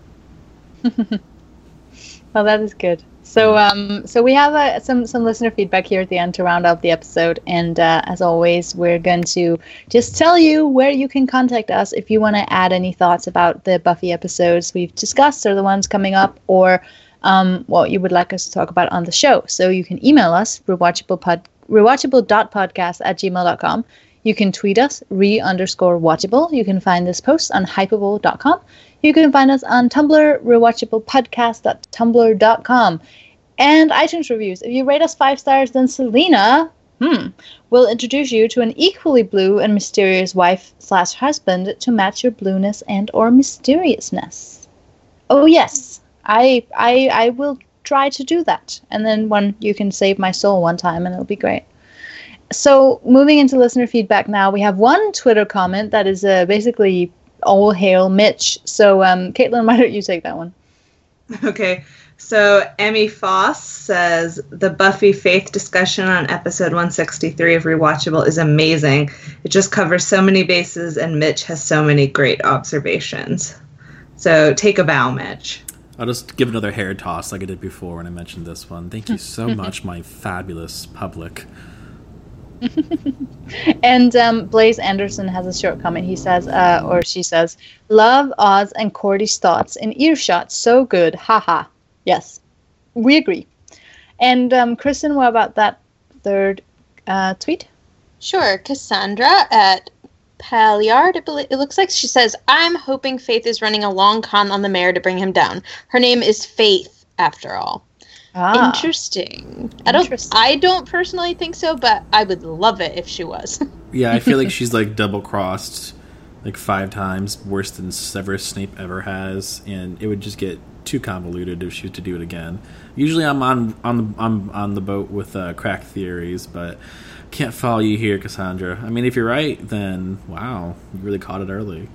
Well, that is good. So, um, so we have uh, some some listener feedback here at the end to round up the episode, and uh, as always, we're going to just tell you where you can contact us if you want to add any thoughts about the Buffy episodes we've discussed, or the ones coming up, or um, what you would like us to talk about on the show. So you can email us rewatchablepod rewatchable.podcast at gmail dot com. You can tweet us re underscore watchable. You can find this post on hypable dot com. You can find us on Tumblr, rewatchablepodcast dot tumblr dot com. And iTunes reviews. If you rate us five stars, then Selena, hmm, will introduce you to an equally blue and mysterious wife slash husband to match your blueness and or mysteriousness. Oh yes, I I I will try to do that. And then one, you can save my soul one time, and it'll be great. So moving into listener feedback now, we have one Twitter comment that is uh, basically all hail Mitch. So, um, Caitlin, why don't you take that one? Okay. So, Emmy Foss says, the Buffy faith discussion on episode one sixty-three of Rewatchable is amazing. It just covers so many bases, and Mitch has so many great observations. So, take a bow, Mitch. I'll just give another hair toss like I did before when I mentioned this one. Thank you so much, my fabulous public. And um, Blaze Anderson has a short comment. He says, uh, or she says, "Love Oz and Cordy's thoughts in earshot. So good. Haha." Yes, we agree. And um, Kristen, what about that third uh, tweet? Sure. Cassandra at Palyard, it looks like. She says, "I'm hoping Faith is running a long con on the mayor to bring him down. Her name is Faith, after all." Ah, interesting. I don't Interesting. I don't personally think so, but I would love it if she was. Yeah, I feel like she's like double crossed like five times, worse than Severus Snape ever has, and it would just get too convoluted if she was to do it again. Usually I'm on on the I'm on the boat with uh, crack theories, but can't follow you here, Cassandra. I mean, if you're right, then wow, you really caught it early.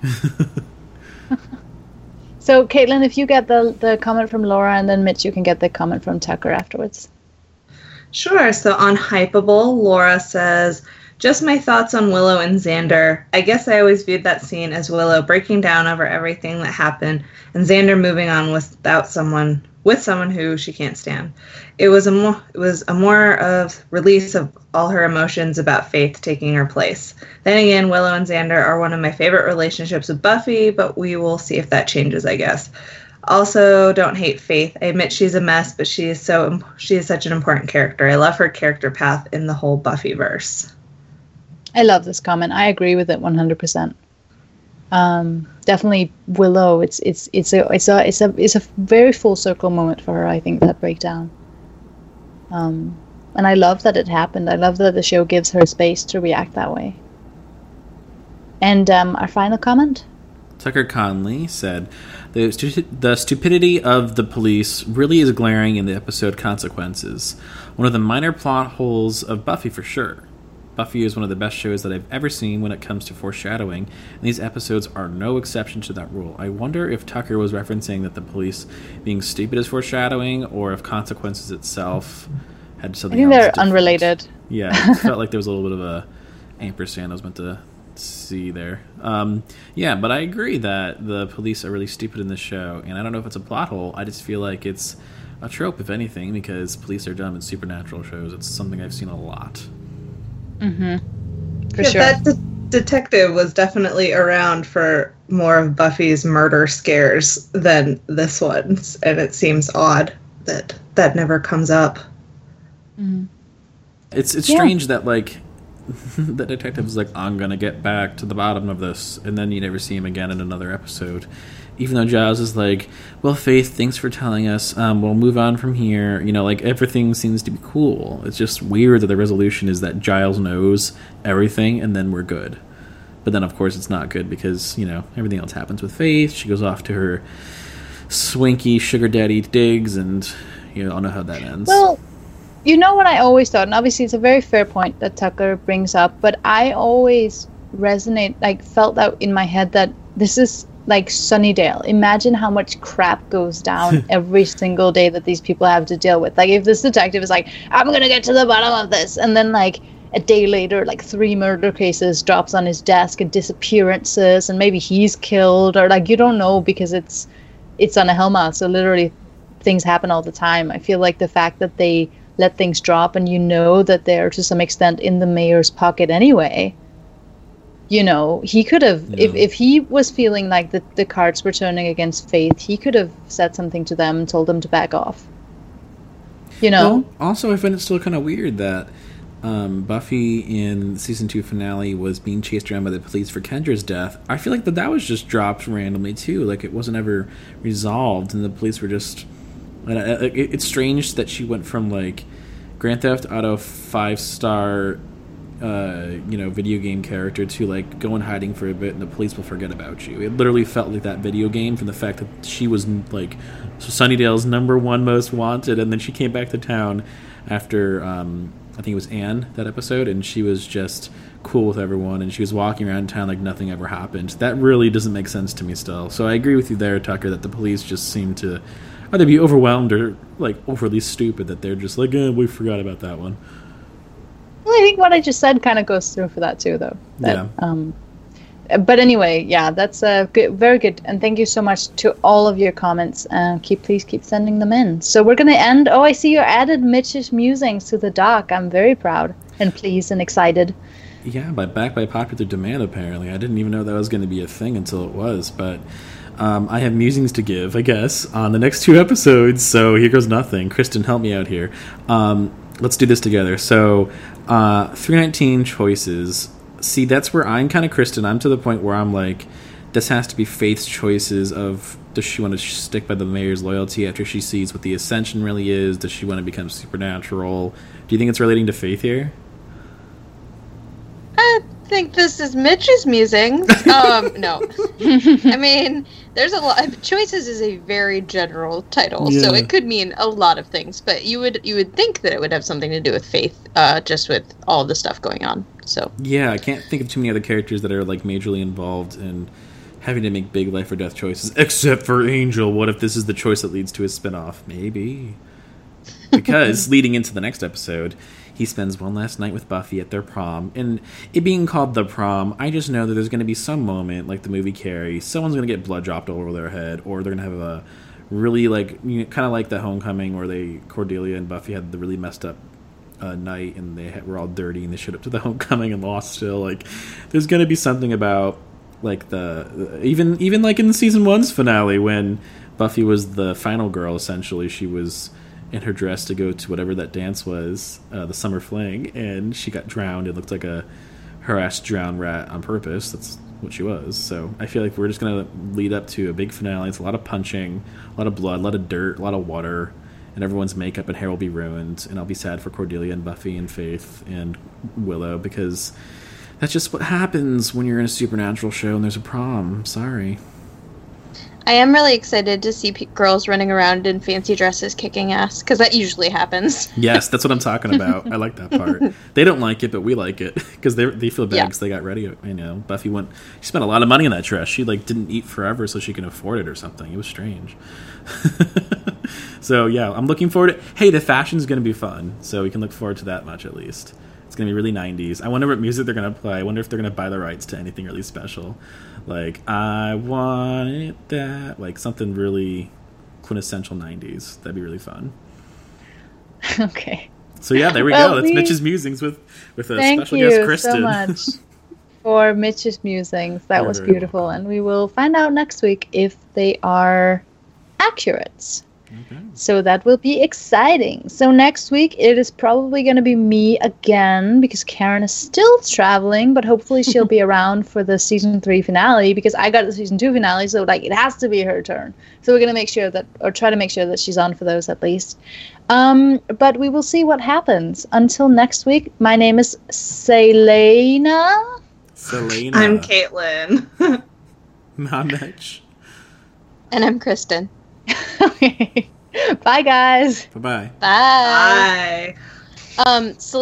So, Caitlin, if you get the the comment from Laura, and then Mitch, you can get the comment from Tucker afterwards. Sure. So on Hypable, Laura says, Just my thoughts on Willow and Xander. I guess I always viewed that scene as Willow breaking down over everything that happened and Xander moving on without someone with someone who she can't stand. It was a more it was a more of release of all her emotions about Faith taking her place. Then again, Willow and Xander are one of my favorite relationships with Buffy, but we will see if that changes, I guess. Also, don't hate Faith. I admit she's a mess, but she is so she is such an important character. I love her character path in the whole Buffyverse. I love this comment. I agree with it one hundred percent. Um, definitely Willow. It's it's it's a it's a it's a it's a very full circle moment for her. I think that breakdown. Um, and I love that it happened. I love that the show gives her space to react that way. And um, our final comment. Tucker Conley said, the, stu- the stupidity of the police really is glaring in the episode Consequences. One of the minor plot holes of Buffy for sure. Buffy is one of the best shows that I've ever seen when it comes to foreshadowing, and these episodes are no exception to that rule. I wonder if Tucker was referencing that the police being stupid is foreshadowing, or if Consequences itself had something else. I think they're different. Unrelated. Yeah, it felt like there was a little bit of a ampersand I was meant to see there. Um, yeah, but I agree that the police are really stupid in this show, and I don't know if it's a plot hole. I just feel like it's a trope, if anything, because police are dumb in supernatural shows. It's something I've seen a lot. Mm-hmm. For yeah, sure. That de- detective was definitely around for more of Buffy's murder scares than this one, and it seems odd that that never comes up. Mm-hmm. It's it's yeah. strange that, like, the detective's like, I'm gonna get back to the bottom of this, and then you never see him again in another episode. Even though Giles is like, well, Faith, thanks for telling us, um, we'll move on from here. You know, like, everything seems to be cool. It's just weird that the resolution is that Giles knows everything, and then we're good. But then, of course, it's not good because, you know, everything else happens with Faith. She goes off to her swanky sugar daddy digs, and you know, I know how that ends. Well, you know what I always thought, and obviously it's a very fair point that Tucker brings up, but I always resonate, like, felt that in my head that this is like Sunnydale. Imagine how much crap goes down every single day that these people have to deal with. Like, if this detective is like, I'm gonna get to the bottom of this, and then like a day later, like three murder cases drops on his desk and disappearances, and maybe he's killed, or like, you don't know because it's it's on a Hellmouth, so literally things happen all the time. I feel like the fact that they let things drop and you know that they're to some extent in the mayor's pocket anyway. You know, he could have, yeah. if, if he was feeling like the, the cards were turning against Faith, he could have said something to them and told them to back off. You know? Well, also, I find it still kind of weird that um, Buffy in season two finale was being chased around by the police for Kendra's death. I feel like that that was just dropped randomly, too. Like, it wasn't ever resolved, and the police were just... It's strange that she went from, like, Grand Theft Auto five-star... Uh, you know, video game character to like go in hiding for a bit and the police will forget about you. It literally felt like that video game from the fact that she was like Sunnydale's number one most wanted, and then she came back to town after um, I think it was Anne, that episode, and she was just cool with everyone and she was walking around town like nothing ever happened. That really doesn't make sense to me still. So I agree with you there, Tucker, that the police just seem to either be overwhelmed or like overly stupid that they're just like, eh, we forgot about that one. Well, I think what I just said kind of goes through for that too, though. That, yeah. Um, but anyway, yeah, that's uh, good, very good, and thank you so much to all of your comments. Uh, keep, please keep sending them in. So we're going to end. Oh, I see you added Mitch's musings to the doc. I'm very proud and pleased and excited. Yeah, by back by popular demand. Apparently, I didn't even know that was going to be a thing until it was. But um, I have musings to give, I guess, on the next two episodes. So here goes nothing. Kristen, help me out here. Um, let's do this together. So. Uh, three nineteen choices. See, that's where I'm kind of Kristen. I'm to the point where I'm like, this has to be Faith's choices of, does she want to sh- stick by the mayor's loyalty after she sees what the Ascension really is? Does she want to become supernatural? Do you think it's relating to Faith here? I think this is Mitch's musings. Um, no. I mean, there's a lot. Choices is a very general title, yeah. So it could mean a lot of things. But you would you would think that it would have something to do with Faith, uh, just with all the stuff going on. So yeah, I can't think of too many other characters that are like majorly involved in having to make big life or death choices, except for Angel. What if this is the choice that leads to a spinoff? Maybe. Because leading into the next episode, he spends one last night with Buffy at their prom. And it being called the prom, I just know that there's going to be some moment, like the movie Carrie, someone's going to get blood dropped all over their head, or they're going to have a really, like, you know, kind of like the Homecoming where they Cordelia and Buffy had the really messed up uh, night, and they had, were all dirty, and they showed up to the Homecoming and lost still. Like, there's going to be something about, like, the... Even, even like in season one's finale, when Buffy was the final girl, essentially, she was in her dress to go to whatever that dance was, uh, the summer fling, and she got drowned. It looked like a harassed drowned rat on purpose. That's what she was. So I feel like we're just going to lead up to a big finale. It's a lot of punching, a lot of blood, a lot of dirt, a lot of water, and everyone's makeup and hair will be ruined, and I'll be sad for Cordelia and Buffy and Faith and Willow, because that's just what happens when you're in a supernatural show and there's a prom. Sorry. I am really excited to see p- girls running around in fancy dresses kicking ass, because that usually happens. Yes, that's what I'm talking about. I like that part. They don't like it, but we like it, because they they feel bad because yeah. they got ready. You know, Buffy went. She spent a lot of money on that dress. She like didn't eat forever so she can afford it or something. It was strange. So yeah, I'm looking forward to. Hey, the fashion's going to be fun, so we can look forward to that much at least. It's going to be really nineties. I wonder what music they're going to play. I wonder if they're going to buy the rights to anything really special. Like, I want it that. Like, something really quintessential nineties. That'd be really fun. Okay. So, yeah, there we well, go. That's we... Mitch's musings with, with a Thank special guest, Thank Kristen. you so much for Mitch's musings. That You're was beautiful. Welcome. And we will find out next week if they are accurate. Okay. So that will be exciting. So next week it is probably going to be me again, because Karen is still traveling, but hopefully she'll be around for the season three finale, because I got the season two finale, so like it has to be her turn. So we're going to make sure that, or try to make sure that she's on for those at least. Um, but we will see what happens. Until next week, my name is Selena. Selena. I'm Caitlin. I'm Mitch. And I'm Kristen. Okay. Bye, guys. Bye-bye. Bye. Bye. Um, so